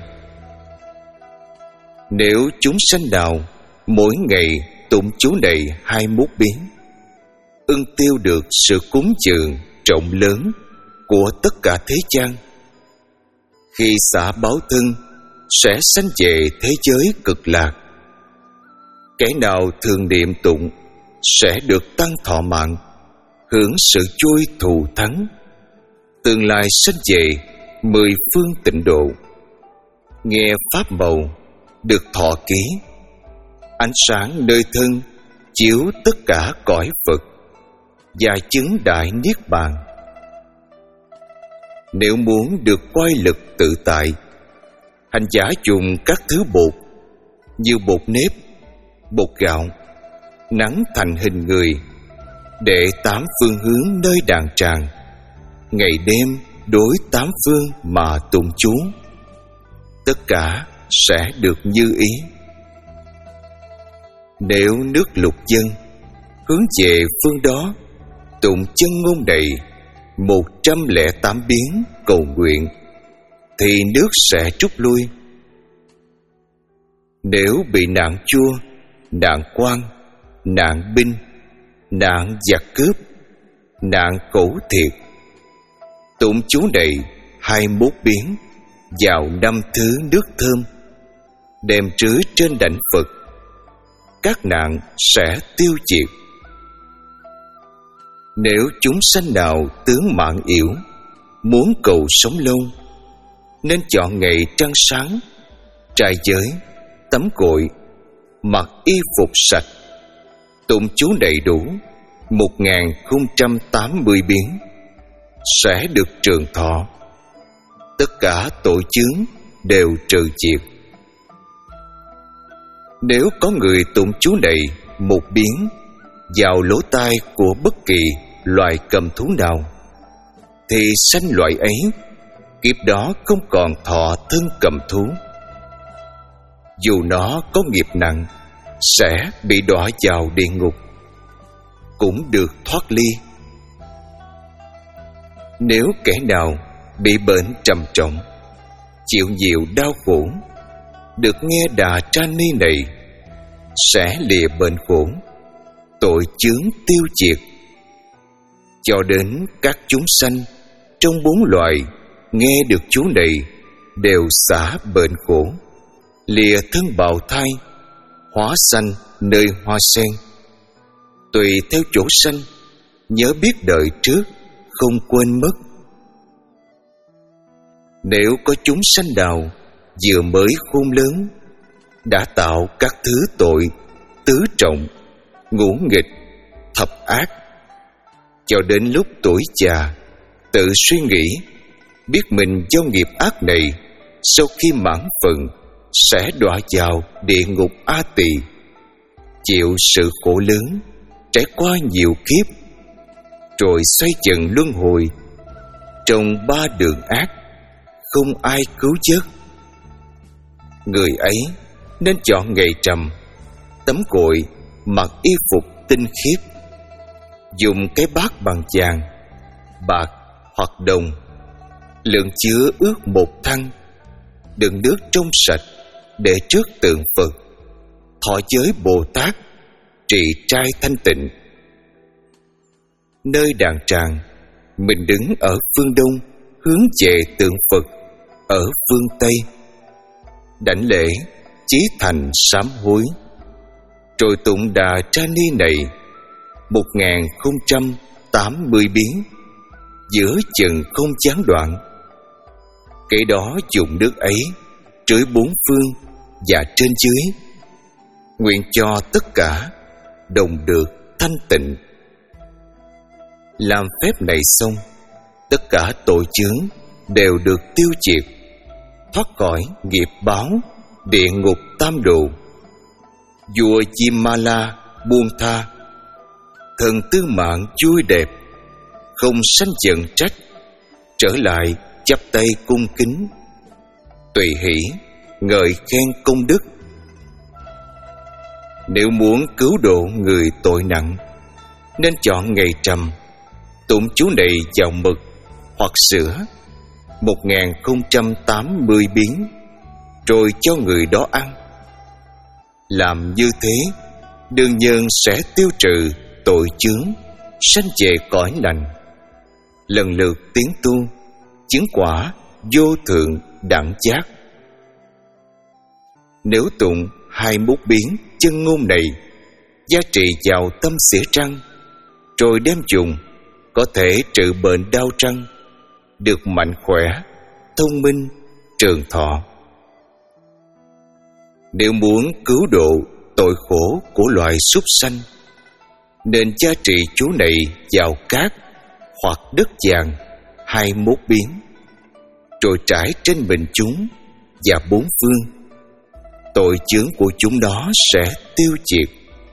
Nếu chúng sanh nào mỗi ngày tụng chú này hai mốt biến, ưng tiêu được sự cúng dường rộng lớn của tất cả thế gian, khi xả báo thân sẽ sanh về thế giới cực lạc. Kẻ nào thường niệm tụng sẽ được tăng thọ mạng, hưởng sự vui thù thắng, tương lai sanh về mười phương tịnh độ. Nghe pháp màu được thọ ký, ánh sáng nơi thân chiếu tất cả cõi Phật và chứng đại niết bàn. Nếu muốn được quay lực tự tại, hành giả dùng các thứ bột như bột nếp, bột gạo nắn thành hình người, để tám phương hướng nơi đàn tràng, ngày đêm đối tám phương mà tụng chú. Tất cả sẽ được như ý. Nếu nước lục dân hướng về phương đó tụng chân ngôn này một trăm lẻ tám biến cầu nguyện, thì nước sẽ trút lui. Nếu bị nạn chua, nạn quan, nạn binh, nạn giặc cướp, nạn khổ thiệt, tụng chú này hai mốt biến vào năm thứ nước thơm, đem trứ trên đảnh Phật, các nạn sẽ tiêu diệt. Nếu chúng sanh nào tướng mạng yếu, muốn cầu sống lâu, nên chọn ngày trăng sáng, trai giới, tắm gội, mặc y phục sạch, tụng chú đầy đủ một nghìn không trăm tám mươi biến, sẽ được trường thọ. Tất cả tội chướng đều trừ diệt. Nếu có người tụng chú này một biến vào lỗ tai của bất kỳ loài cầm thú nào, thì sanh loại ấy kiếp đó không còn thọ thân cầm thú. Dù nó có nghiệp nặng, sẽ bị đọa vào địa ngục, cũng được thoát ly. Nếu kẻ nào bị bệnh trầm trọng, chịu nhiều đau khổ, được nghe Đà Tra Ni này, sẽ lìa bệnh khổ, tội chướng tiêu diệt. Cho đến các chúng sanh trong bốn loài nghe được chú này đều xả bệnh khổ, lìa thân bào thai, hóa sanh nơi hoa sen. Tùy theo chỗ sanh, nhớ biết đời trước, không quên mất. Nếu có chúng sanh nào vừa mới khôn lớn, đã tạo các thứ tội tứ trọng, ngũ nghịch, thập ác, cho đến lúc tuổi già tự suy nghĩ, biết mình do nghiệp ác này, sau khi mãn phận sẽ đọa vào địa ngục A Tỳ, chịu sự khổ lớn, trải qua nhiều kiếp, rồi xoay dần luân hồi trong ba đường ác, không ai cứu vớt. Người ấy nên chọn ngày trầm, tắm gội, mặc y phục tinh khiết, dùng cái bát bằng vàng, bạc hoặc đồng, lượng chứa ước một thăng, đựng nước trong sạch, để trước tượng Phật, thọ giới Bồ Tát, trì trai thanh tịnh. Nơi đàn tràng, mình đứng ở phương đông, hướng về tượng Phật ở phương tây, đảnh lễ chí thành sám hối, rồi tụng Đà Tra Ni này một nghìn không trăm tám mươi biến, giữa chừng không gián đoạn. Kể đó dùng nước ấy trưới bốn phương và trên dưới, nguyện cho tất cả đồng được thanh tịnh. Làm phép này xong, tất cả tội chướng đều được tiêu diệt, thoát khỏi nghiệp báo địa ngục tam độ. Vua Chimala buông tha, thần tư mạng vui đẹp, không sanh giận trách, trở lại chắp tay cung kính, tùy hỷ ngợi khen công đức. Nếu muốn cứu độ người tội nặng, nên chọn ngày trầm, tụng chú này vào mực hoặc sữa một nghìn không trăm tám mươi biến, rồi cho người đó ăn. Làm như thế, đương nhân sẽ tiêu trừ tội chướng, sanh về cõi lành, lần lượt tiến tu, chứng quả vô thượng đẳng giác. Nếu tụng hai mốt biến chân ngôn này, gia trì vào tâm xỉa trăng, rồi đem dùng có thể trị bệnh đau răng, được mạnh khỏe, thông minh, trường thọ. Nếu muốn cứu độ tội khổ của loài súc sanh, nên gia trị chú này vào cát hoặc đất vàng hai mốt biến, rồi trải trên mình chúng và bốn phương. Tội chướng của chúng đó sẽ tiêu diệt.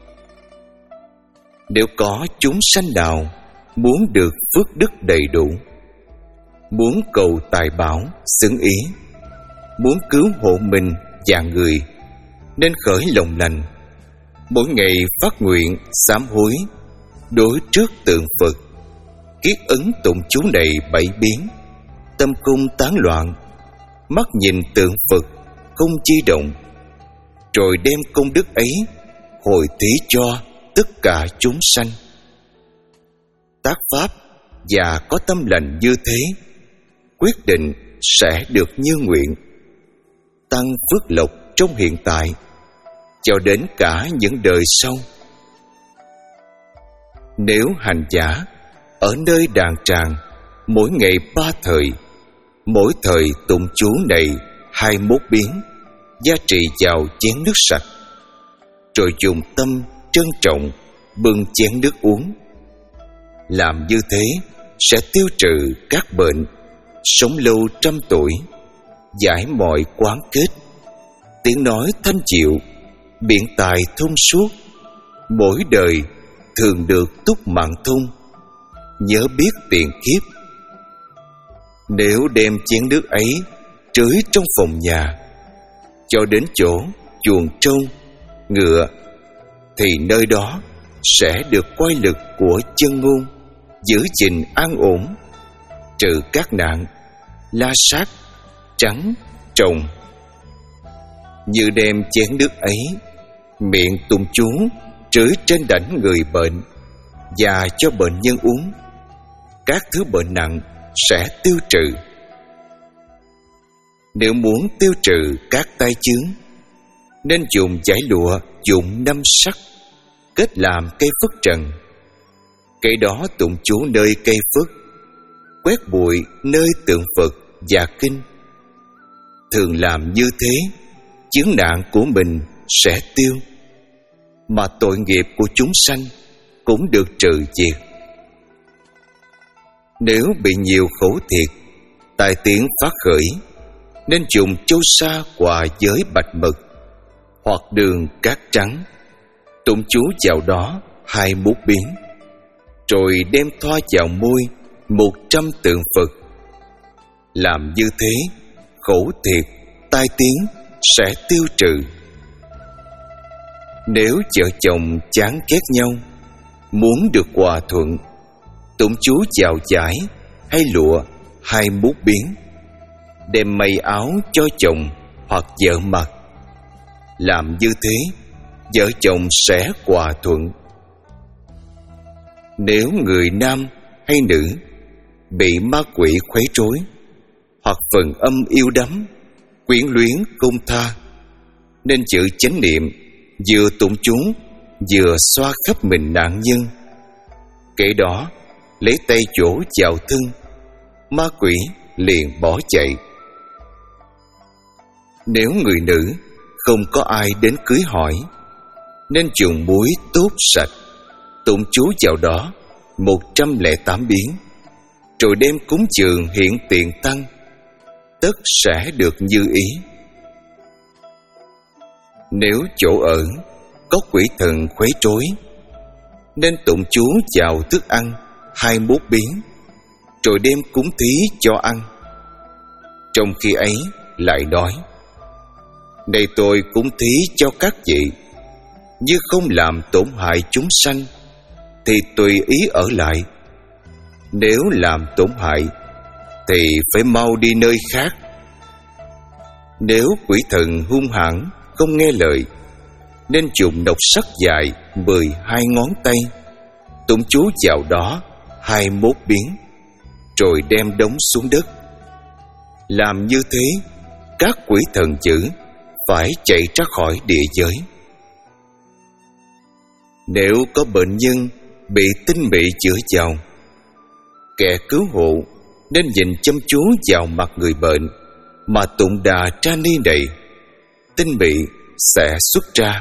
Nếu có chúng sanh nào muốn được phước đức đầy đủ, muốn cầu tài bảo xứng ý, muốn cứu hộ mình và người, nên khởi lòng lành, mỗi ngày phát nguyện sám hối đối trước tượng Phật, kiết ấn tụng chú này bảy biến, tâm cung tán loạn, mắt nhìn tượng Phật không chi động, rồi đem công đức ấy hồi thí cho tất cả chúng sanh. Tác pháp và có tâm lành như thế, quyết định sẽ được như nguyện, tăng phước lộc trong hiện tại cho đến cả những đời sau. Nếu hành giả ở nơi đàn tràng mỗi ngày ba thời, mỗi thời tụng chú này hai mốt biến, gia trì vào chén nước sạch, rồi dùng tâm trân trọng bưng chén nước uống, làm như thế sẽ tiêu trừ các bệnh, sống lâu trăm tuổi, giải mọi quán kết, tiếng nói thanh dịu, biện tài thông suốt, mỗi đời thường được túc mạng thông, nhớ biết tiền kiếp. Nếu đem chén nước ấy trưới trong phòng nhà, cho đến chỗ chuồng trâu, ngựa, thì nơi đó sẽ được quay lực của chân ngôn, giữ gìn an ổn, trừ các nạn la sát, trắng, trồng. Như đem chén nước ấy, miệng tụng chú trưới trên đảnh người bệnh và cho bệnh nhân uống, các thứ bệnh nặng sẽ tiêu trừ. Nếu muốn tiêu trừ các tai chướng, nên dùng giải lụa dụng năm sắc, kết làm cây phất trần. Cây đó tụng chú nơi cây phất, quét bụi nơi tượng Phật và kinh. Thường làm như thế, chướng nạn của mình sẽ tiêu, mà tội nghiệp của chúng sanh cũng được trừ diệt. Nếu bị nhiều khổ thiệt, tai tiếng phát khởi, nên dùng châu sa quả với bạch mật hoặc đường cát trắng, tụng chú vào đó hai mốt biến, rồi đem thoa vào môi một trăm tượng Phật. Làm như thế, khổ thiệt, tai tiếng sẽ tiêu trừ. Nếu vợ chồng chán ghét nhau, muốn được hòa thuận, tụng chú vào vải hay lụa hai mốt biến, đem may áo cho chồng hoặc vợ mặc. Làm như thế, vợ chồng sẽ hòa thuận. Nếu người nam hay nữ bị ma quỷ khuấy rối, hoặc phần âm yêu đắm, quyến luyến không tha, nên giữ chánh niệm, vừa tụng chú vừa xoa khắp mình nạn nhân. Kể đó lấy tay vỗ vào thân, ma quỷ liền bỏ chạy. Nếu người nữ không có ai đến cưới hỏi, nên dùng muối tốt sạch, tụng chú vào đó một trăm lẻ tám biến, rồi đem cúng dường hiện tiền tăng, tất sẽ được như ý. Nếu chỗ ở có quỷ thần khuấy rối, nên tụng chú vào thức ăn hai mốt biến, rồi đem cúng thí cho ăn. Trong khi ấy lại nói: này tôi cúng thí cho các vị, như không làm tổn hại chúng sanh, thì tùy ý ở lại. Nếu làm tổn hại, thì phải mau đi nơi khác. Nếu quỷ thần hung hãn không nghe lời, nên dùng độc sắc dài mười hai ngón tay, tụng chú vào đó hai mốt biến, rồi đem đóng xuống đất. Làm như thế, các quỷ thần dữ phải chạy ra khỏi địa giới. Nếu có bệnh nhân bị tinh mị chữa vào, Kẻ cứu hộ nên nhìn chăm chú vào mặt người bệnh mà tụng đà tra ni này, tinh bị sẽ xuất ra.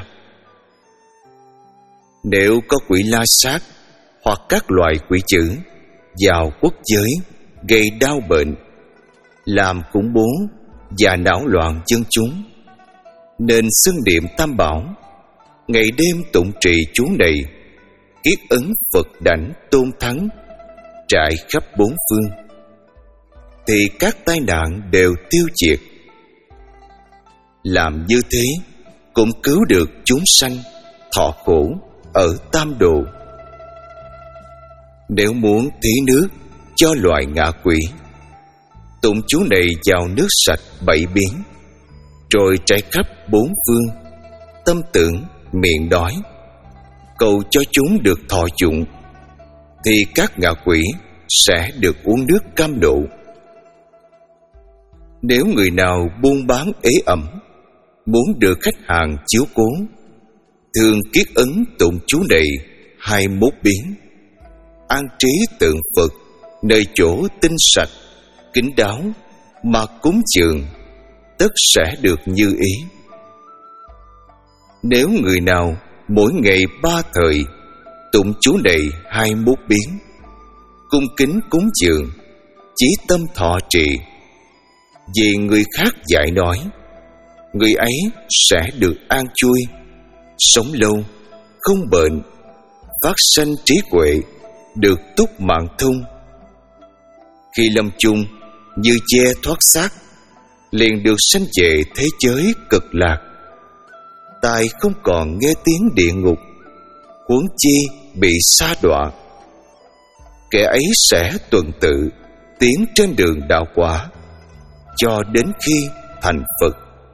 Nếu có quỷ la sát hoặc các loại quỷ dữ vào quốc giới gây đau bệnh, làm khủng bố và náo loạn dân chúng, nên xưng niệm Tam Bảo, ngày đêm tụng trì chú này, kiết ấn Phật đảnh tôn thắng trải khắp bốn phương, thì các tai nạn đều tiêu diệt. Làm như thế cũng cứu được chúng sanh thọ khổ ở tam độ. Nếu muốn thí nước cho loài ngạ quỷ, tụng chú này vào nước sạch bảy biến, rồi trải khắp bốn phương, tâm tưởng miệng đói, cầu cho chúng được thọ dụng, thì các ngạ quỷ sẽ được uống nước cam lộ. Nếu người nào buôn bán ế ẩm, muốn được khách hàng chiếu cố, thường kiết ấn tụng chú này hai mốt biến, an trí tượng Phật nơi chỗ tinh sạch, kín đáo mà cúng dường, tất sẽ được như ý. Nếu người nào mỗi ngày ba thời tụng chú này hai mốt biến, cung kính cúng dường, chí tâm thọ trì, vì người khác dạy nói, người ấy sẽ được an vui, sống lâu, không bệnh, phát sanh trí huệ, được túc mạng thông. Khi lâm chung như che thoát xác, liền được sanh về thế giới cực lạc. Tai không còn nghe tiếng địa ngục, huống chi bị sa đọa. Kẻ ấy sẽ tuần tự tiến trên đường đạo quả, cho đến khi thành Phật.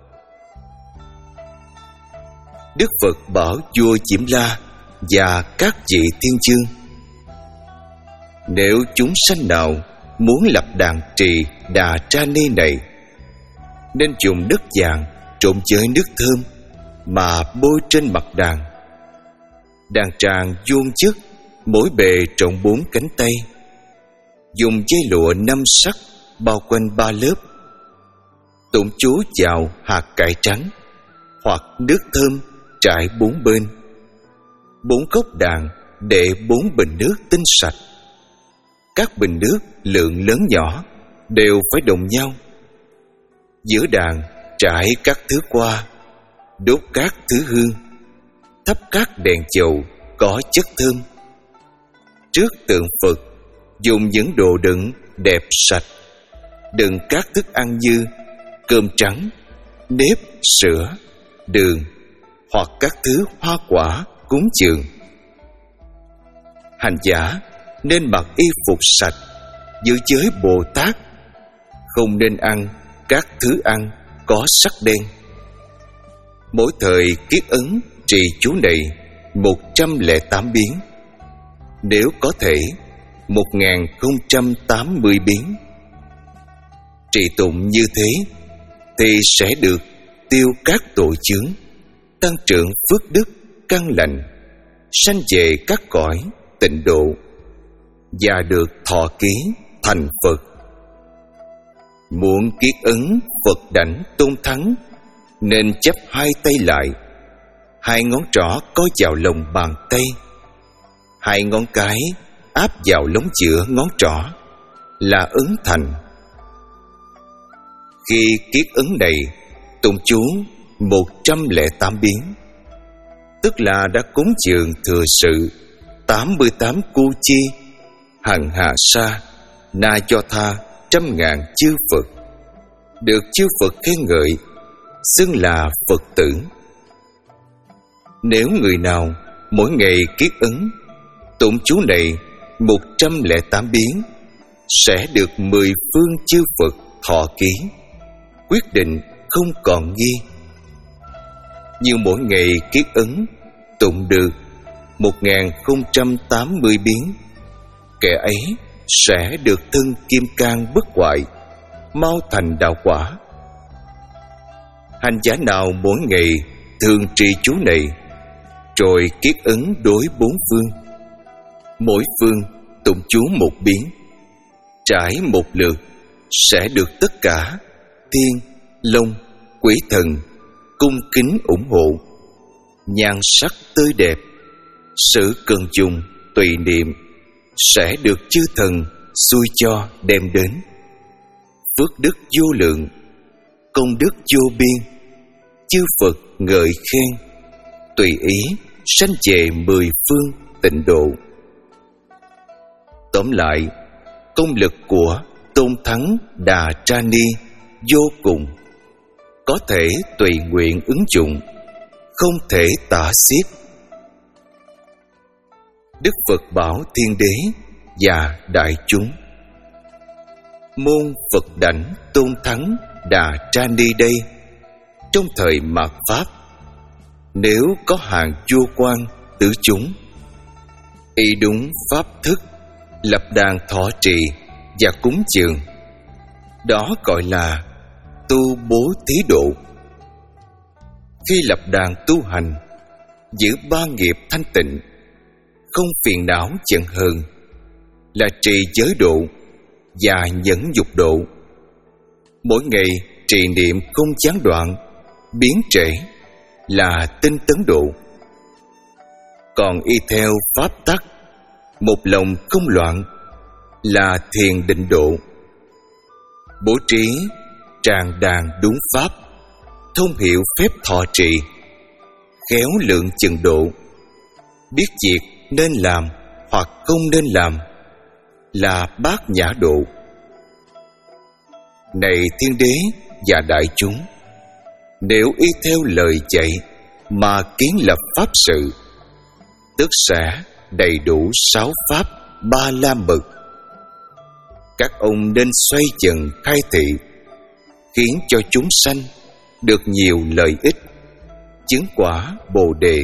Đức Phật bảo vua Diễm La và các vị thiên vương: nếu chúng sanh nào muốn lập đàn trì Đà Tra Ni này, nên dùng đất vàng trộn với nước thơm mà bôi trên mặt đàn. Đàn tràng vuông vức, mỗi bề trộn bốn cánh tay, dùng dây lụa năm sắc bao quanh ba lớp, tụng chú vào hạt cải trắng hoặc nước thơm trải bốn bên. Bốn góc đàn để bốn bình nước tinh sạch. Các bình nước lượng lớn nhỏ đều phải đồng nhau. Giữa đàn trải các thứ hoa, đốt các thứ hương, thắp các đèn dầu có chất thơm. Trước tượng Phật dùng những đồ đựng đẹp sạch, đựng các thức ăn như cơm trắng, nếp, sữa, đường hoặc các thứ hoa quả cúng dường. Hành giả nên mặc y phục sạch giữ giới Bồ Tát, không nên ăn các thứ ăn có sắc đen. Mỗi thời kiết ấn trì chú này một trăm lẻ tám biến, nếu có thể một nghìn không trăm tám mươi biến. Trì tụng như thế thì sẽ được tiêu các tội chướng, tăng trưởng phước đức căn lành, sanh về các cõi tịnh độ và được thọ ký thành Phật. Muốn kiết ấn Phật đảnh tôn thắng, nên chắp hai tay lại, hai ngón trỏ có vào lòng bàn tay, hai ngón cái áp vào lóng giữa ngón trỏ là ấn thành. Khi kiết ấn này tụng chú một trăm lẻ tám biến, tức là đã cúng dường thừa sự tám mươi tám cu chi, hằng hà sa, na cho tha trăm ngàn chư Phật, được chư Phật khen ngợi, xưng là Phật tử. Nếu người nào mỗi ngày kiết ấn tụng chú này một trăm lẻ tám biến, sẽ được mười phương chư Phật thọ ký, quyết định không còn nghi. Như mỗi ngày kiết ấn tụng được một nghìn không trăm tám mươi biến, kẻ ấy sẽ được thân kim cang bất hoại, mau thành đạo quả. Hành giả nào mỗi ngày thường trì chú này, rồi kiết ấn đối bốn phương, mỗi phương tụng chú một biến, trải một lượt sẽ được tất cả thiên, long, quỷ thần cung kính ủng hộ. Nhan sắc tươi đẹp, sự cần dùng tùy niệm sẽ được chư thần xui cho đem đến. Phước đức vô lượng, công đức vô biên, chư Phật ngợi khen, tùy ý sanh về mười phương tịnh độ. Tóm lại, công lực của Tôn Thắng Đà Tra Ni vô cùng, có thể tùy nguyện ứng dụng, không thể tả xiết. Đức Phật bảo Thiên Đế và đại chúng: môn Phật đảnh Tôn Thắng Đà Tra Ni đây, trong thời mạt Pháp, nếu có hàng vua quan tứ chúng, y đúng pháp thức, lập đàn thọ trì và cúng dường, đó gọi là tu bố thí độ. Khi lập đàn tu hành, giữ ba nghiệp thanh tịnh, không phiền não giận hờn, là trì giới độ và nhẫn dục độ. Mỗi ngày trì niệm không gián đoạn, biến trễ, là tinh tấn độ. Còn y theo pháp tắc, một lòng không loạn, là thiền định độ. Bố trí tràng đàn đúng pháp, thông hiểu phép thọ trì, khéo lượng chừng độ, biết việc nên làm hoặc không nên làm, là bát nhã độ. Này Thiên Đế và đại chúng, nếu y theo lời dạy mà kiến lập pháp sự, tức sẽ đầy đủ sáu pháp ba la mật. Các ông nên xoay dần khai thị, khiến cho chúng sanh được nhiều lợi ích, chứng quả Bồ Đề.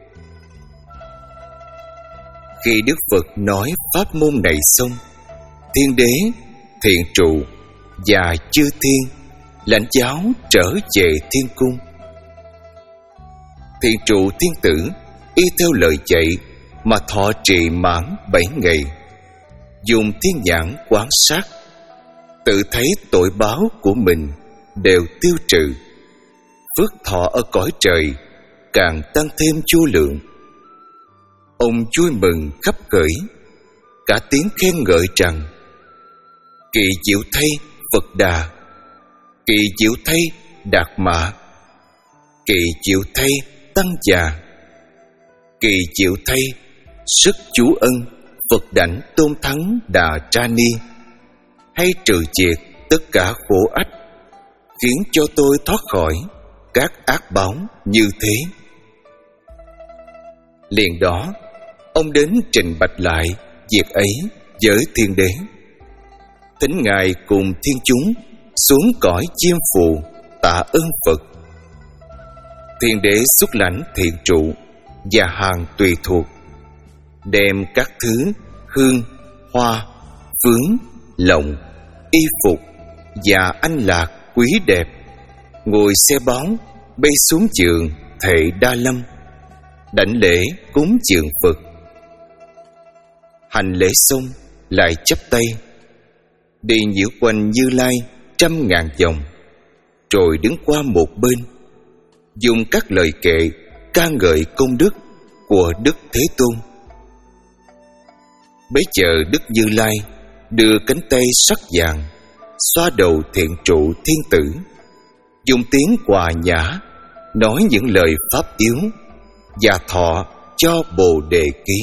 Khi Đức Phật nói pháp môn này xong, Thiên Đế, Thiện Trụ và chư thiên lãnh giáo trở về thiên cung. Thiện Trụ Thiên Tử y theo lời dạy mà thọ trì mãn bảy ngày, dùng thiên nhãn quan sát, tự thấy tội báo của mình đều tiêu trừ, phước thọ ở cõi trời càng tăng thêm vô lượng. Ông vui mừng khắp khởi, cả tiếng khen ngợi rằng: kỳ diệu thay Phật Đà, kỳ diệu thay Đạt Mã, kỳ diệu thay Tăng Già, kỳ diệu thay sức chú ân Phật đảnh Tôn Thắng Đà Tra Ni, hay trừ diệt tất cả khổ ách, khiến cho tôi thoát khỏi các ác báo như thế. Liền đó, ông đến trình bạch lại việc ấy với Thiên Đế, thỉnh Ngài cùng thiên chúng xuống cõi Diêm Phù tạ ơn Phật. Thiên Đế xuất lãnh Thiện Trụ và hàng tùy thuộc, đem các thứ hương, hoa, phướng, lộng, y phục và anh lạc quý đẹp, ngồi xe báo bay xuống giường Thệ Đa Lâm, đảnh lễ cúng dường Phật. Hành lễ xong lại chắp tay, đi nhiễu quanh Như Lai trăm ngàn vòng, rồi đứng qua một bên, dùng các lời kệ ca ngợi công đức của Đức Thế Tôn. Bấy giờ Đức Như Lai đưa cánh tay sắc vàng xoa đầu Thiện Trụ Thiên Tử, dùng tiếng hòa nhã nói những lời pháp yếu và thọ cho Bồ Đề ký.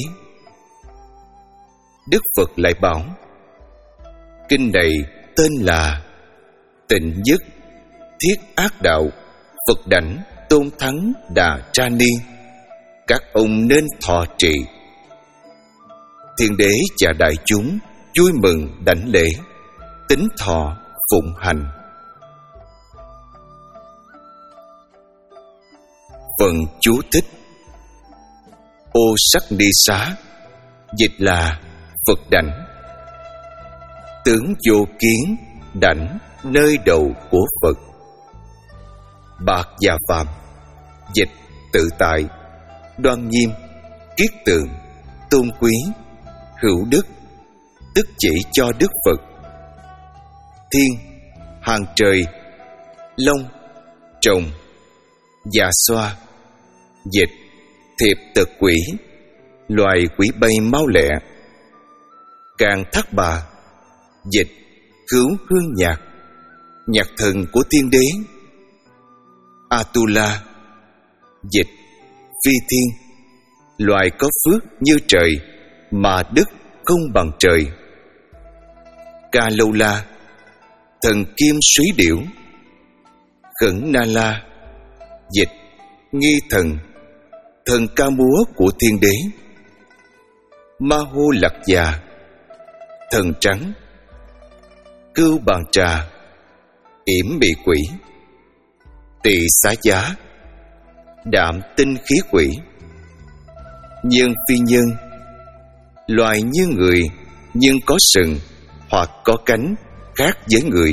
Đức Phật lại bảo: kinh này tên là Tịnh Dứt Thiết Ác Đạo Phật đảnh Tôn Thắng Đà Tra Ni, các ông nên thọ trì. Thiên Đế và đại chúng vui mừng đảnh lễ, tín thọ phụng hành. Phần chú thích: Ô Sắc Ni Xá dịch là Phật đảnh, tướng vô kiến đảnh nơi đầu của Phật. Bạc và Phạm dịch tự tại, đoan nghiêm, kiết tường, tôn quý, hữu đức, tức chỉ cho Đức Phật Thiên, hàng trời. Long, trồng. Dạ xoa, dịch, thiệp tật quỷ, loài quỷ bay mau lẹ. Càng Thác Bà, dịch, cứu hương nhạc, nhạc thần của thiên đế. Atula, dịch, phi thiên, loài có phước như trời mà đức không bằng trời. Ca Lâu La, thần kim súy điểu. Khẩn Na La, dịch, nghi thần, thần ca múa của thiên đế. Ma Hô Lạc Già, thần trắng. Cưu Bàn Trà, yểm bị quỷ. Tỳ Xá Giá, đạm tinh khí quỷ. Nhân phi nhân, loài như người nhưng có sừng hoặc có cánh khác với người.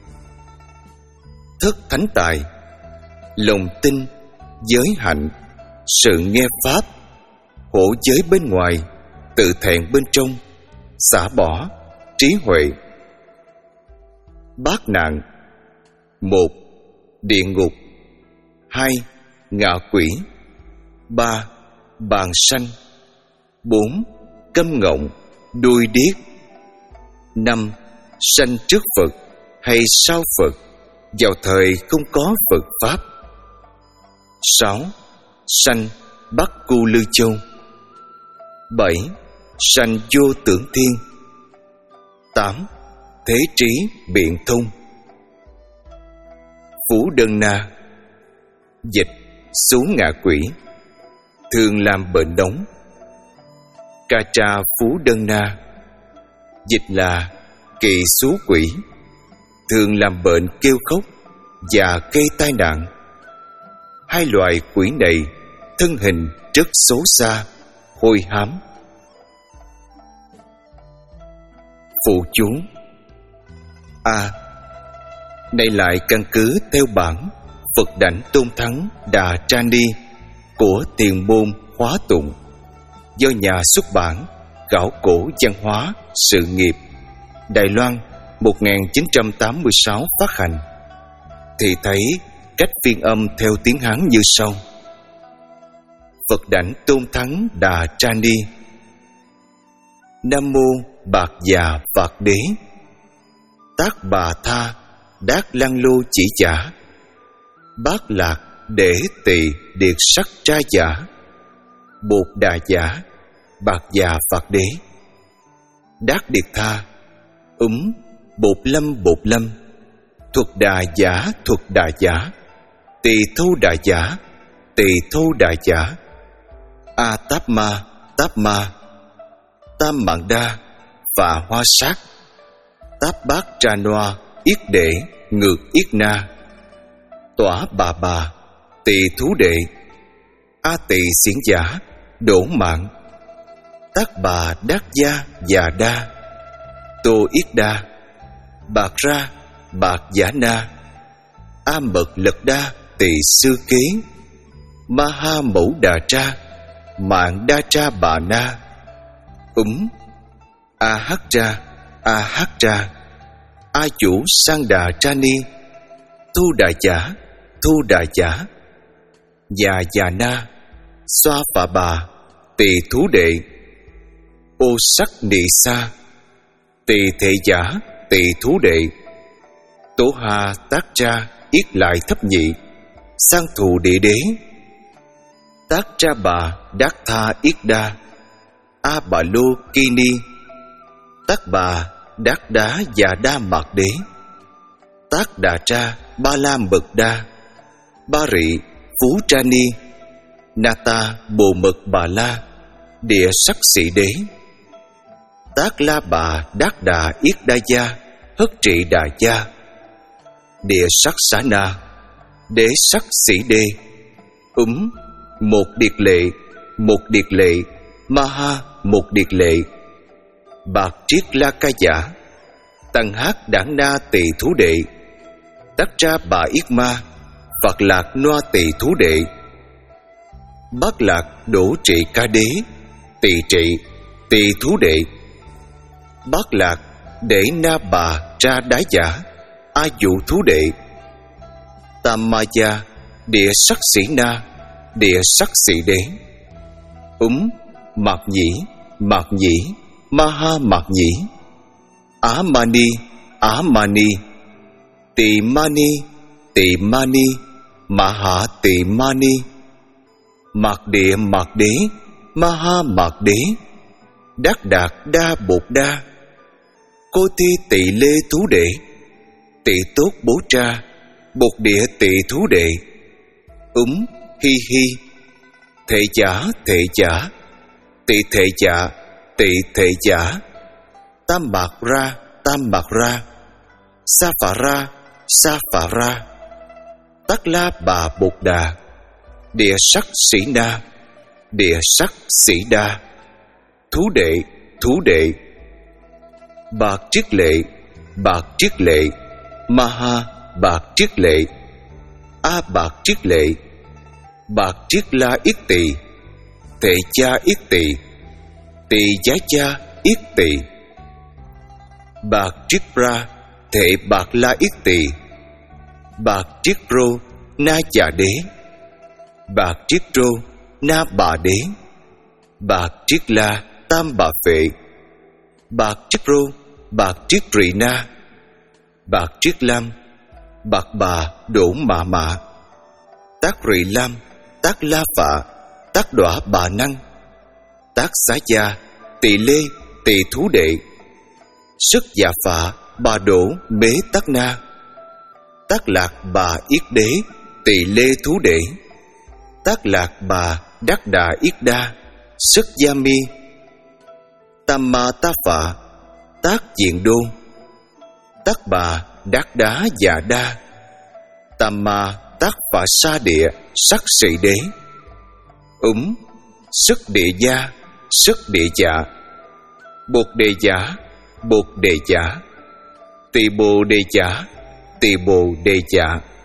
Thất Thánh Tài, lòng tin, giới hạnh, sự nghe pháp, hổ giới bên ngoài, tự thẹn bên trong, xả bỏ, trí huệ. Bát Nạn: một. Địa ngục. Hai. Ngạ quỷ. Ba. Bàn sanh. Bốn. Câm ngọng, đuôi điếc. Năm. Sanh trước Phật hay sau Phật, vào thời không có Phật Pháp. Sáu. Sanh Bắc Cu Lư Châu. Bảy. Sanh vô tưởng thiên. Tám. Thế trí biện thông. Phú Đơn Na, dịch, số ngạ quỷ, thường làm bệnh đóng. Ca Tra Phú Đơn Na, dịch là kỳ số quỷ, thường làm bệnh kêu khóc và gây tai nạn. Hai loài quỷ này thân hình rất xấu xa, hôi hám. Phụ chú: A. Này lại căn cứ theo bản Phật Đảnh Tôn Thắng Đà Tra Ni của Tiền Môn Hóa Tụng, do nhà xuất bản Khảo Cổ Văn Hóa Sự Nghiệp Đài Loan một nghìn chín trăm tám mươi sáu phát hành, thì thấy cách phiên âm theo tiếng Hán như sau: Phật Đảnh Tôn Thắng Đà Tra Ni. Nam mô Bạc Già Phật Đế. Tác Bà Tha Đát Lăng Lô Chỉ Giả. Bát Lạc Để Tỳ Điệt Sắc Tra Giả. Bột Đà Giả Bạc Già Phật Đế. Đát Điệt Tha Úm Bột Lâm Bột Lâm. Thuật Đà Giả Thuật Đà Giả. Tỳ Thâu Đà Giả Tỳ Thâu Đà Giả. A Táp Ma Táp Ma. Tam Mạng Đa Và Hoa Sát. Táp Bát Tra Noa Yết Đệ Ngược Yết Na. Tỏa Bà Bà Tỳ Thú Đệ. A Tỳ Xiển Giả Đổ Mạng. Tác Bà Đát Gia Già Đa. Tô Yết Đa. Bạc Ra Bạc Giả Na. A Mật Lật Đa Tỳ Sư Kế. Ma Ha Mẫu Đà Tra Mạng Đa Tra Bà Na. Úm A Hắc Tra A Hắc Tra. A Chủ Sang Đà Tra Ni. Thu Đà Giả Thu Đà Giả. Già Già Na. Xoa Phạ Bà Tỳ Thú Đệ. Ô Sắc Nị Sa. Tỳ Thệ Giả Tỳ Thú Đệ. Tổ Hà Tác Tra Yết Lại Thấp Nhị. Sang Thù Địa Đế. Tác Tra Bà Đát Tha Yết Đa. A Bà Lô Ki Ni. Tác Bà Đát Đá Già Đa Mạc Đế. Tác Đà Tra Ba La Mật Đa. Ba Rị Phú Tra Ni. Nata Bồ Mật Bà La. Địa Sắc Sĩ Đế. Tác La Bà Đát Đà Yết Đa Gia Hất Trị Đà Gia. Địa Sắc Xá Na. Đế Sắc Sĩ Đê. Úm Một Điệt Lệ Một Điệt Lệ. Ma Ha Một Điệt Lệ. Bạc Triết La Ca Giả. Tăng Hát Đảng Na Tỳ Thú Đệ. Tác Tra Bà Yết Ma. Phật Lạc Noa Tỳ Thú Đệ. Bát Lạc Đổ Trị Ca Đế. Tỳ Trị Tỳ Thú Đệ. Bát Lạc Để Na Bà tra đái giả, A dụ thú đệ. Tam ma gia, địa sắc sĩ na, địa sắc sĩ đế. Úm mạc nhĩ, mạc nhĩ, ma ha mạc nhĩ. Á mani, á mani. Tỳ mani, tỳ mani, ma ha tỳ mani. Mạc địa mạc đế, ma ha mạc đế. Đắc đạt đa bột đa. Cô thi tỳ lê thú đệ. Tỳ tốt bố tra, bột địa tỳ thú đệ. Úm hi hi. Thệ giả, thệ giả. Tỳ thệ giả, tỳ thệ giả. Tam mạc ra, tam mạc ra. Sa phả ra, sa phả ra. Tát la bà bột đà. Địa sắc sĩ na, địa sắc sĩ đa. Thú đệ, thú đệ. Bạc triết lệ, bạc triết lệ. Ma ha, bạc triết lệ. A bạc triết lệ. Bạc triết la yết tỳ. Thệ cha yết tỳ. Tỳ giá cha yết tỳ. Bạc triết ra, thệ bạc la yết tỳ. Bạc triết rô, na chà đế. Bạc triết rô, na bà đế. Bạc triết la, tam bà phệ. Bạc triết rô, bạc triết rị na. Bạc triết lam, bạc bà đổ mạ mạ. Tác rị lam, tác la phạ, tác đọa bà năng. Tác xá gia, tỳ lê, tỳ thú đệ. Sức dạ phạ, bà đổ mế tắc na. Tác lạc bà yết đế, tỳ lê thú đệ. Tác lạc bà đắc đà yết đa, sức gia mi. Tam ma ta phạ, tác diện đô. Tác bà đắc đá dạ đa. Tam ma tác phạ sa địa, sắc sĩ đế. Úm sức địa gia, sức địa dạ. Bột đề giả, bột đề giả. Tỳ bồ đề giả, tỳ bồ đề giả.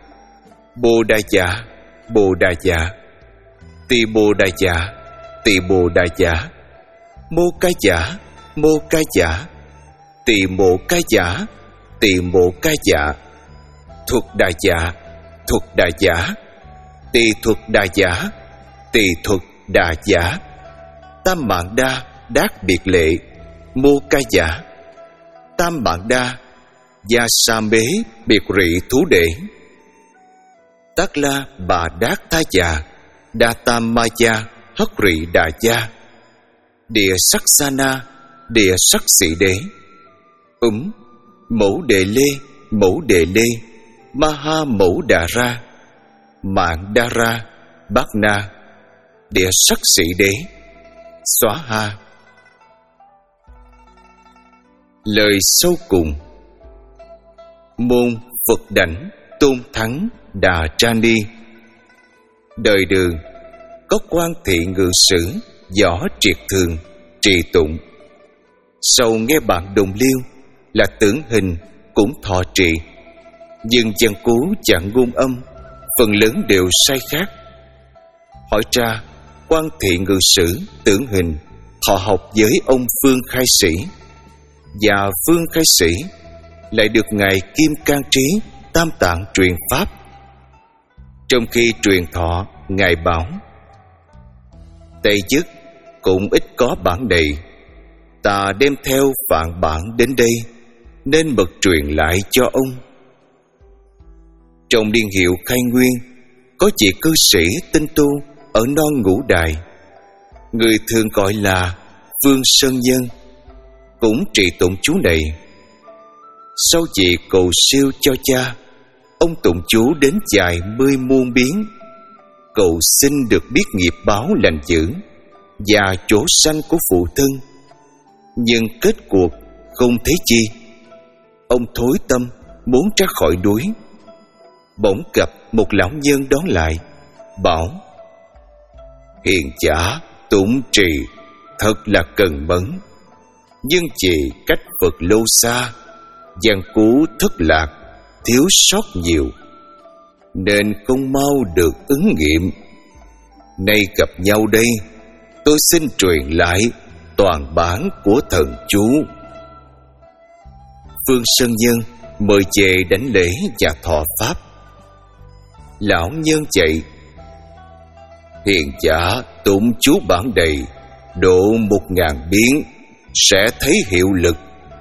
Bồ đà giả, bồ đà giả. Tỳ bồ đà giả, tỳ bồ đà giả. Mô ca giả, mô ca giả. Tỳ mộ ca giả, tỳ mộ ca giả. Thuật đà giả, thuật đà giả. Tỳ thuật đà giả, tỳ thuật đà giả. Tam mạng đa, đát biệt lệ. Mô ca giả. Tam mạng đa, gia sa bế biệt rị thú đệ. Tát la bà đát tha già. Đa tam ma gia, hất rị đà gia. Địa sắc sa na, địa sắc sĩ đế. Úm mẫu đề lê, mẫu đề lê. Ma ha mẫu đà ra. Mạng đa ra, bát na. Địa sắc sĩ đế. Xóa ha. Lời sau cùng. Môn Phật Đảnh Tôn Thắng Đà Tra Ni. Đời Đường có quan thị ngự sử, võ triệt thường, trì tụng. Sau nghe bạn đồng liêu là tưởng hình cũng thọ trì. Nhưng dân cố chẳng ngôn âm, phần lớn đều sai khác. Hỏi ra, quan thị ngự sử, tưởng hình thọ học với ông Phương Khai Sĩ, và Phương Khai Sĩ lại được ngài Kim Cang Trí Tam Tạng truyền pháp. Trong khi truyền thọ, ngài bảo: Tây Dứt cũng ít có bản này, ta đem theo phạn bản đến đây, nên bậc truyền lại cho ông. Trong điển hiệu Khai Nguyên có vị cư sĩ tinh tu ở non Ngũ Đài, người thường gọi là Phương Sơn Nhân, cũng trì tụng chú này. Sau vị cầu siêu cho cha, ông tụng chú đến dài mươi muôn biến, cầu xin được biết nghiệp báo lành dữ và chỗ sanh của phụ thân. Nhưng kết cuộc không thấy chi. Ông thối tâm muốn ra khỏi núi. Bỗng gặp một lão nhân đón lại, bảo: Hiền giả tụng trì thật là cần mẫn, nhưng vì cách Phật lâu xa, gian cú thất lạc, thiếu sót nhiều, nên không mau được ứng nghiệm. Nay gặp nhau đây, tôi xin truyền lại toàn bản của thần chú. Phương Sơn Nhân mời về đánh lễ và thọ pháp. Lão nhân chạy: Hiền giả tụng chú bản đầy, độ một ngàn biến, sẽ thấy hiệu lực.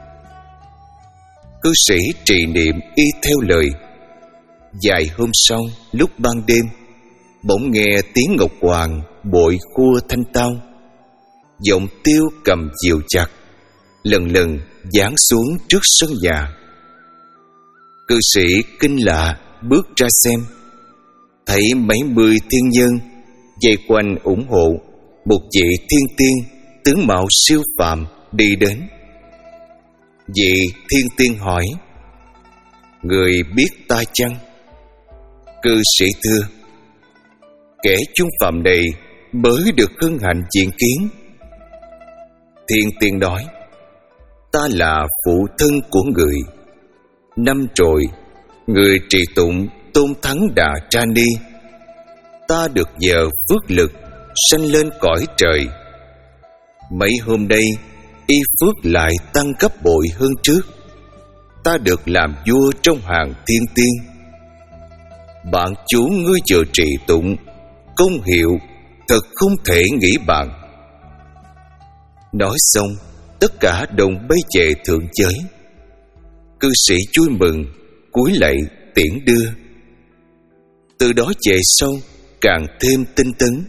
Cư sĩ trì niệm y theo lời. Vài hôm sau, lúc ban đêm, bỗng nghe tiếng ngọc hoàng bội khua thanh tao. Giọng tiêu cầm diều chặt, lần lần giáng xuống trước sân nhà. Cư sĩ kinh lạ bước ra xem, thấy mấy mươi thiên nhân vây quanh ủng hộ một vị thiên tiên tướng mạo siêu phàm đi đến. Vị thiên tiên hỏi: Người biết ta chăng? Cư sĩ thưa: Kẻ chung phạm này mới được hân hạnh diện kiến. Thiên tiên nói: Ta là phụ thân của người. Năm rồi, người trì tụng Tôn Thắng Đà Tra Ni. Ta được nhờ phước lực sanh lên cõi trời. Mấy hôm nay, y phước lại tăng gấp bội hơn trước. Ta được làm vua trong hàng thiên tiên. Bạn chú ngươi vừa trì tụng, công hiệu thật không thể nghĩ bàn. Nói xong, tất cả đồng bay về thượng giới. Cư sĩ vui mừng, cúi lạy tiễn đưa. Từ đó về sau càng thêm tinh tấn.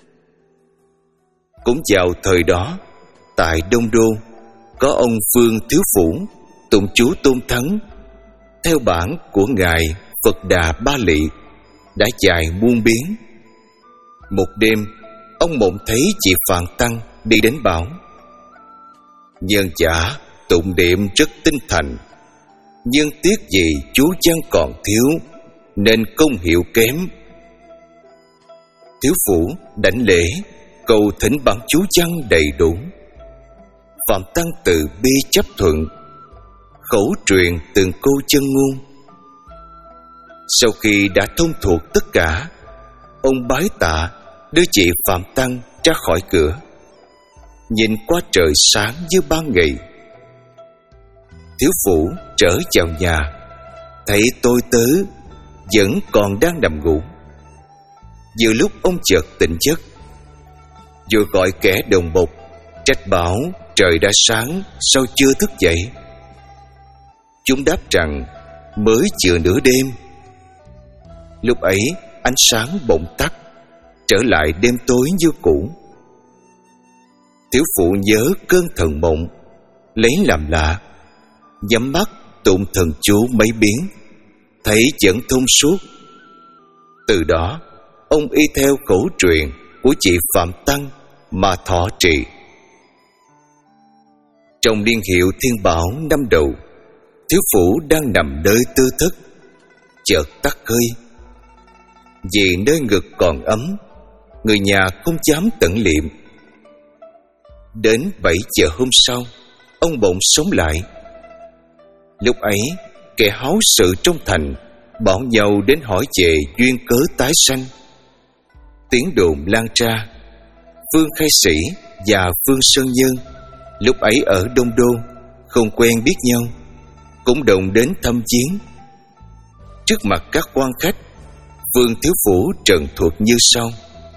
Cũng vào thời đó, tại Đông Đô có ông Phương Thiếu Phủ tụng chú Tôn Thắng theo bản của ngài Phật Đà Ba Lị, đã dài muôn biến. Một đêm, ông mộng thấy chị Phạn Tăng đi đến bảo: Nhân giả tụng niệm rất tinh thành, nhưng tiếc gì chú văn còn thiếu, nên công hiệu kém. Thiếu Phủ đảnh lễ cầu thỉnh bản chú văn đầy đủ. Phạm Tăng từ bi chấp thuận, khẩu truyền từng câu chân ngôn. Sau khi đã thông thuộc tất cả, ông bái tạ đưa chị Phạm Tăng ra khỏi cửa, nhìn qua trời sáng như ban ngày. Thiếu Phủ trở vào nhà, thấy tôi tớ vẫn còn đang nằm ngủ. Vừa lúc ông chợt tỉnh giấc, vừa gọi kẻ đồng bộc trách bảo trời đã sáng sao chưa thức dậy. Chúng đáp rằng mới chưa nửa đêm. Lúc ấy ánh sáng bỗng tắt, trở lại đêm tối như cũ. Thiếu Phụ nhớ cơn thần mộng, lấy làm lạ, nhắm mắt tụng thần chú mấy biến, thấy vẫn thông suốt. Từ đó ông y theo khẩu truyền của chị Phạm Tăng mà thọ trì. Trong niên hiệu Thiên Bảo năm đầu, Thiếu Phủ đang nằm nơi tư thất, chợt tắt hơi. Vì nơi ngực còn ấm, người nhà không dám tận liệm. Đến bảy giờ hôm sau, ông bỗng sống lại. Lúc ấy, kẻ háo sự trong thành bảo nhau đến hỏi về duyên cớ tái sanh. Tiếng đồn lan ra, Phương Khai Sĩ và Phương Sơn Nhân lúc ấy ở Đông Đô, không quen biết nhau, cũng đồng đến thăm viếng. Trước mặt các quan khách, Phương Thiếu Phủ trần thuật như sau: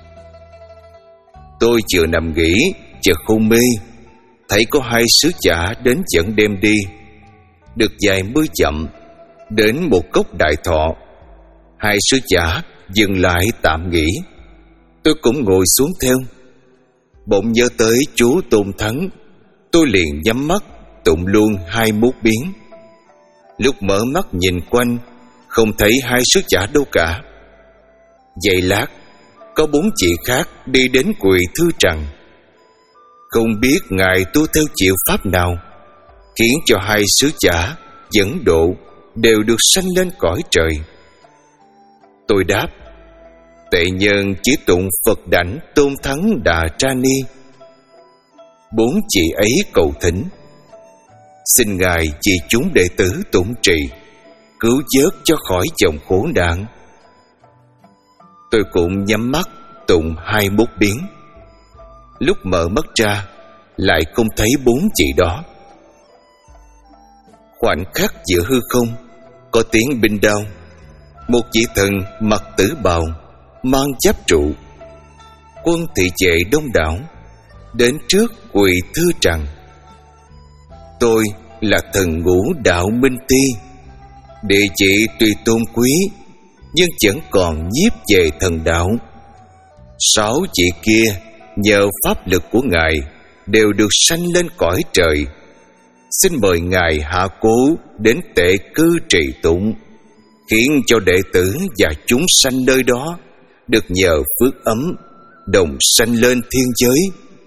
Tôi vừa nằm nghỉ, chợt hôn mê, thấy có hai sứ giả đến dẫn đem đi. Được vài mươi dặm, đến một cốc đại thọ. Hai sứ giả dừng lại tạm nghỉ, tôi cũng ngồi xuống theo. Bỗng nhớ tới chú Tôn Thắng, tôi liền nhắm mắt tụng luôn hai mốt biến. Lúc mở mắt nhìn quanh, không thấy hai sứ giả đâu cả. Giây lát, có bốn chị khác đi đến quỳ thưa rằng: Không biết ngài tu theo chiệu pháp nào khiến cho hai sứ giả dẫn độ đều được sanh lên cõi trời. Tôi đáp: Tệ nhân chỉ tụng Phật đảnh Tôn Thắng Đà Tra Ni. Bốn chị ấy cầu thỉnh: Xin ngài vì chúng đệ tử tụng trì, cứu vớt cho khỏi dòng khổ nạn. Tôi cũng nhắm mắt tụng hai mốt biến. Lúc mở mắt ra, lại không thấy bốn chị đó. Khoảnh khắc giữa hư không có tiếng binh đao. Một vị thần mặc tử bào, mang giáp trụ, quân thị vệ đông đảo đến trước quỳ thưa rằng: tôi là thần Ngũ Đạo Minh Ti, địa vị tuy tôn quý nhưng vẫn còn nhiếp về thần đạo. Sáu vị kia nhờ pháp lực của ngài đều được sanh lên cõi trời. Xin mời ngài hạ cố đến tệ cư trì tụng, khiến cho đệ tử và chúng sanh nơi đó được nhờ phước ấm đồng sanh lên thiên giới.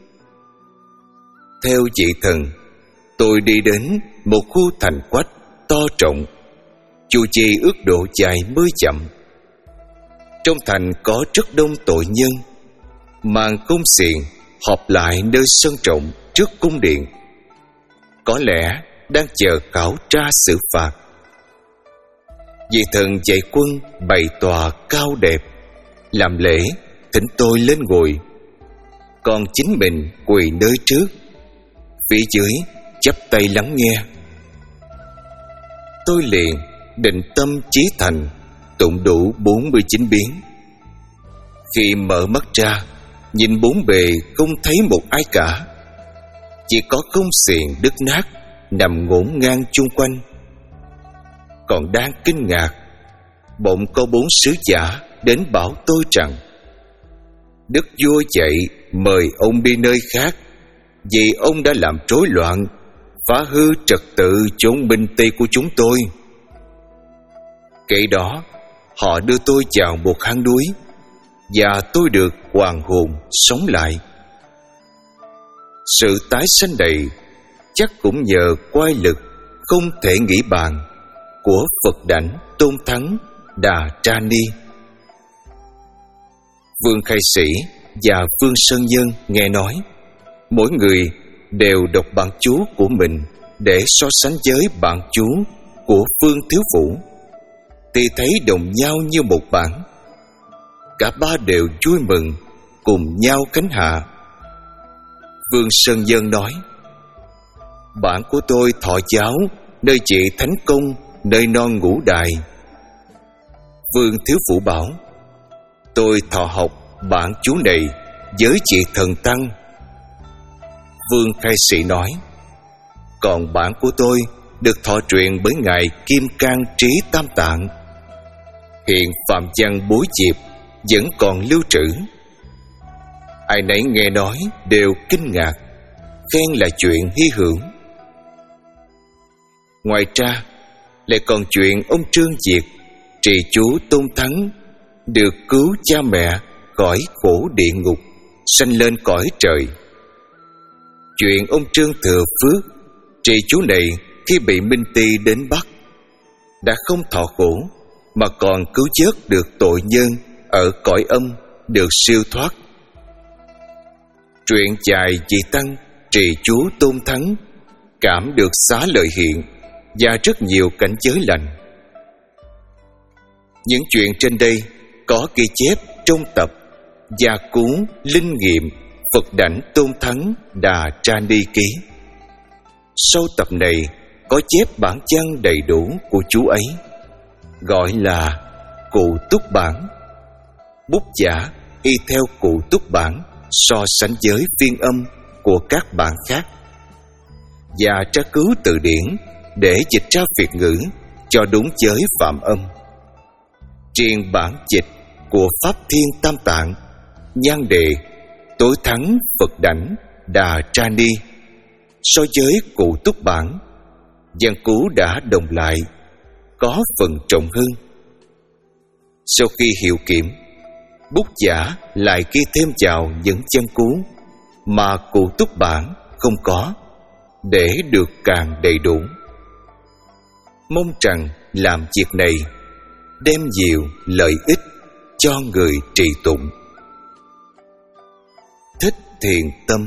Theo vị thần, tôi đi đến một khu thành quách to rộng, chu vi ước độ dài mươi dặm. Trong thành có rất đông tội nhân, màn cung xiềng họp lại nơi sân rộng trước cung điện, có lẽ đang chờ khảo tra xử phạt. Vị thần dạy quân bày tòa cao đẹp, làm lễ thỉnh tôi lên ngồi, còn chính mình quỳ nơi trước, phía dưới chắp tay lắng nghe. Tôi liền định tâm chí thành, tụng đủ bốn mươi chín biến. Khi mở mắt ra, nhìn bốn bề không thấy một ai cả, chỉ có không xiềng đứt nát nằm ngổn ngang chung quanh. Còn đang kinh ngạc, bỗng có bốn sứ giả đến bảo tôi rằng: đức vua dạy mời ông đi nơi khác, vì ông đã làm rối loạn, phá hư trật tự chốn minh ti của chúng tôi. Kể đó, họ đưa tôi vào một hang núi, và tôi được hoàn hồn sống lại. Sự tái sanh này chắc cũng nhờ quay lực không thể nghĩ bàn của Phật Đảnh Tôn Thắng Đà Tra Ni. Vương Khai Sĩ và Vương Sơn Nhân nghe nói mỗi người đều đọc bản chú của mình để so sánh với bản chú của Phương Thiếu Vũ, thì thấy đồng nhau như một bản. Cả ba đều vui mừng, cùng nhau khánh hạ. Vương Sơn Nhân nói: bản của tôi thọ giáo nơi chị Thánh Công, nơi non Ngũ Đài. Vương Thiếu Vũ bảo: tôi thọ học bản chú này với chị Thần Tăng. Vương Khai Sĩ nói: còn bản của tôi được thọ truyền bởi ngài Kim Cang Trí Tam Tạng. Hiện phạm văn Bối Diệp vẫn còn lưu trữ. Ai nấy nghe nói đều kinh ngạc, khen là chuyện hy hữu. Ngoài ra lại còn chuyện ông Trương Diệt, trì chú Tôn Thắng, được cứu cha mẹ khỏi khổ địa ngục, sanh lên cõi trời. Chuyện ông Trương Thừa Phước, trì chú này khi bị Minh Ti đến bắt, đã không thọ khổ mà còn cứu vớt được tội nhân ở cõi âm, được siêu thoát. Truyện dài vị tăng trì chú Tôn Thắng cảm được xá lợi hiện và rất nhiều cảnh giới lành. Những chuyện trên đây có ghi chép trong tập Gia Cú Linh Nghiệm Phật Đảnh Tôn Thắng Đà Tra Ni Ký. Sau tập này có chép bản văn đầy đủ của chú ấy, gọi là Cụ Túc Bản. Bút giả y theo Cụ Túc Bản so sánh với phiên âm của các bản khác, và tra cứu từ điển để dịch ra Việt ngữ cho đúng với phạm âm. Riêng bản dịch của Pháp Thiên Tam Tạng, nhan đề Tối Thắng Phật Đảnh Đà Tra Ni, so với Cụ Túc Bản, văn cú đã đồng lại, có phần trọng hơn. Sau khi hiệu kiểm, bút giả lại ghi thêm vào những chân cú mà Cụ Túc Bản không có, để được càng đầy đủ. Mong rằng làm việc này đem nhiều lợi ích cho người trì tụng. Thích Thiện Tâm.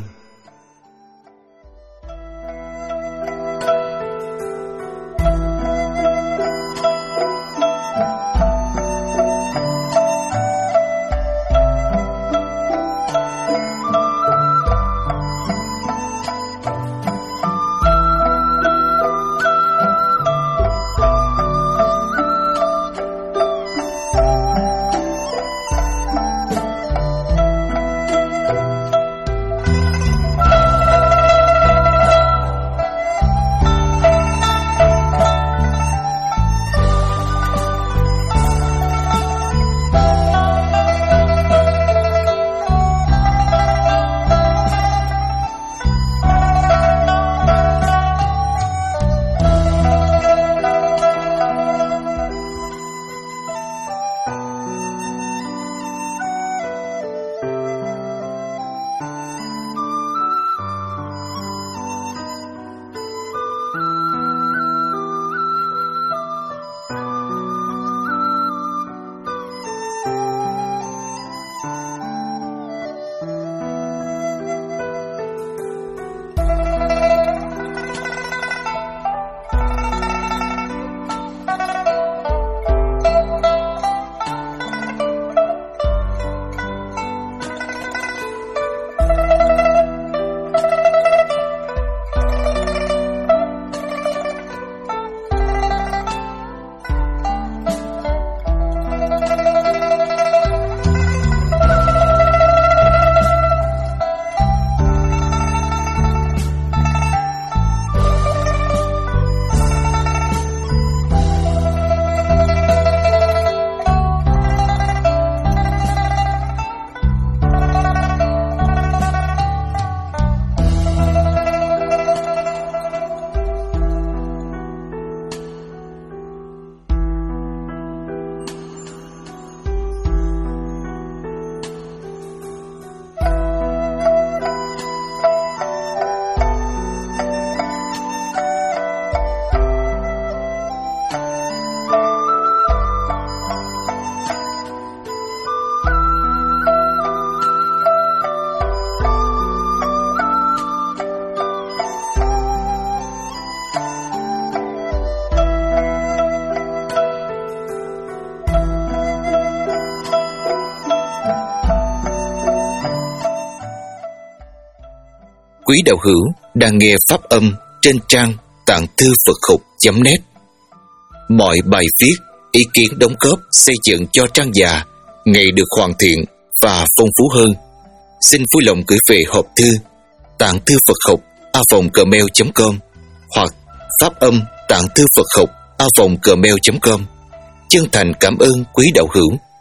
quý đạo hữu đang nghe pháp âm trên trang tạng thư Phật học chấm net. Mọi bài viết, ý kiến đóng góp xây dựng cho trang già ngày được hoàn thiện và phong phú hơn. Xin vui lòng gửi về hộp thư tạng thư Phật học a vòng gmail chấm com hoặc pháp âm tạng thư Phật học a vòng gmail chấm com. Chân thành cảm ơn quý đạo hữu.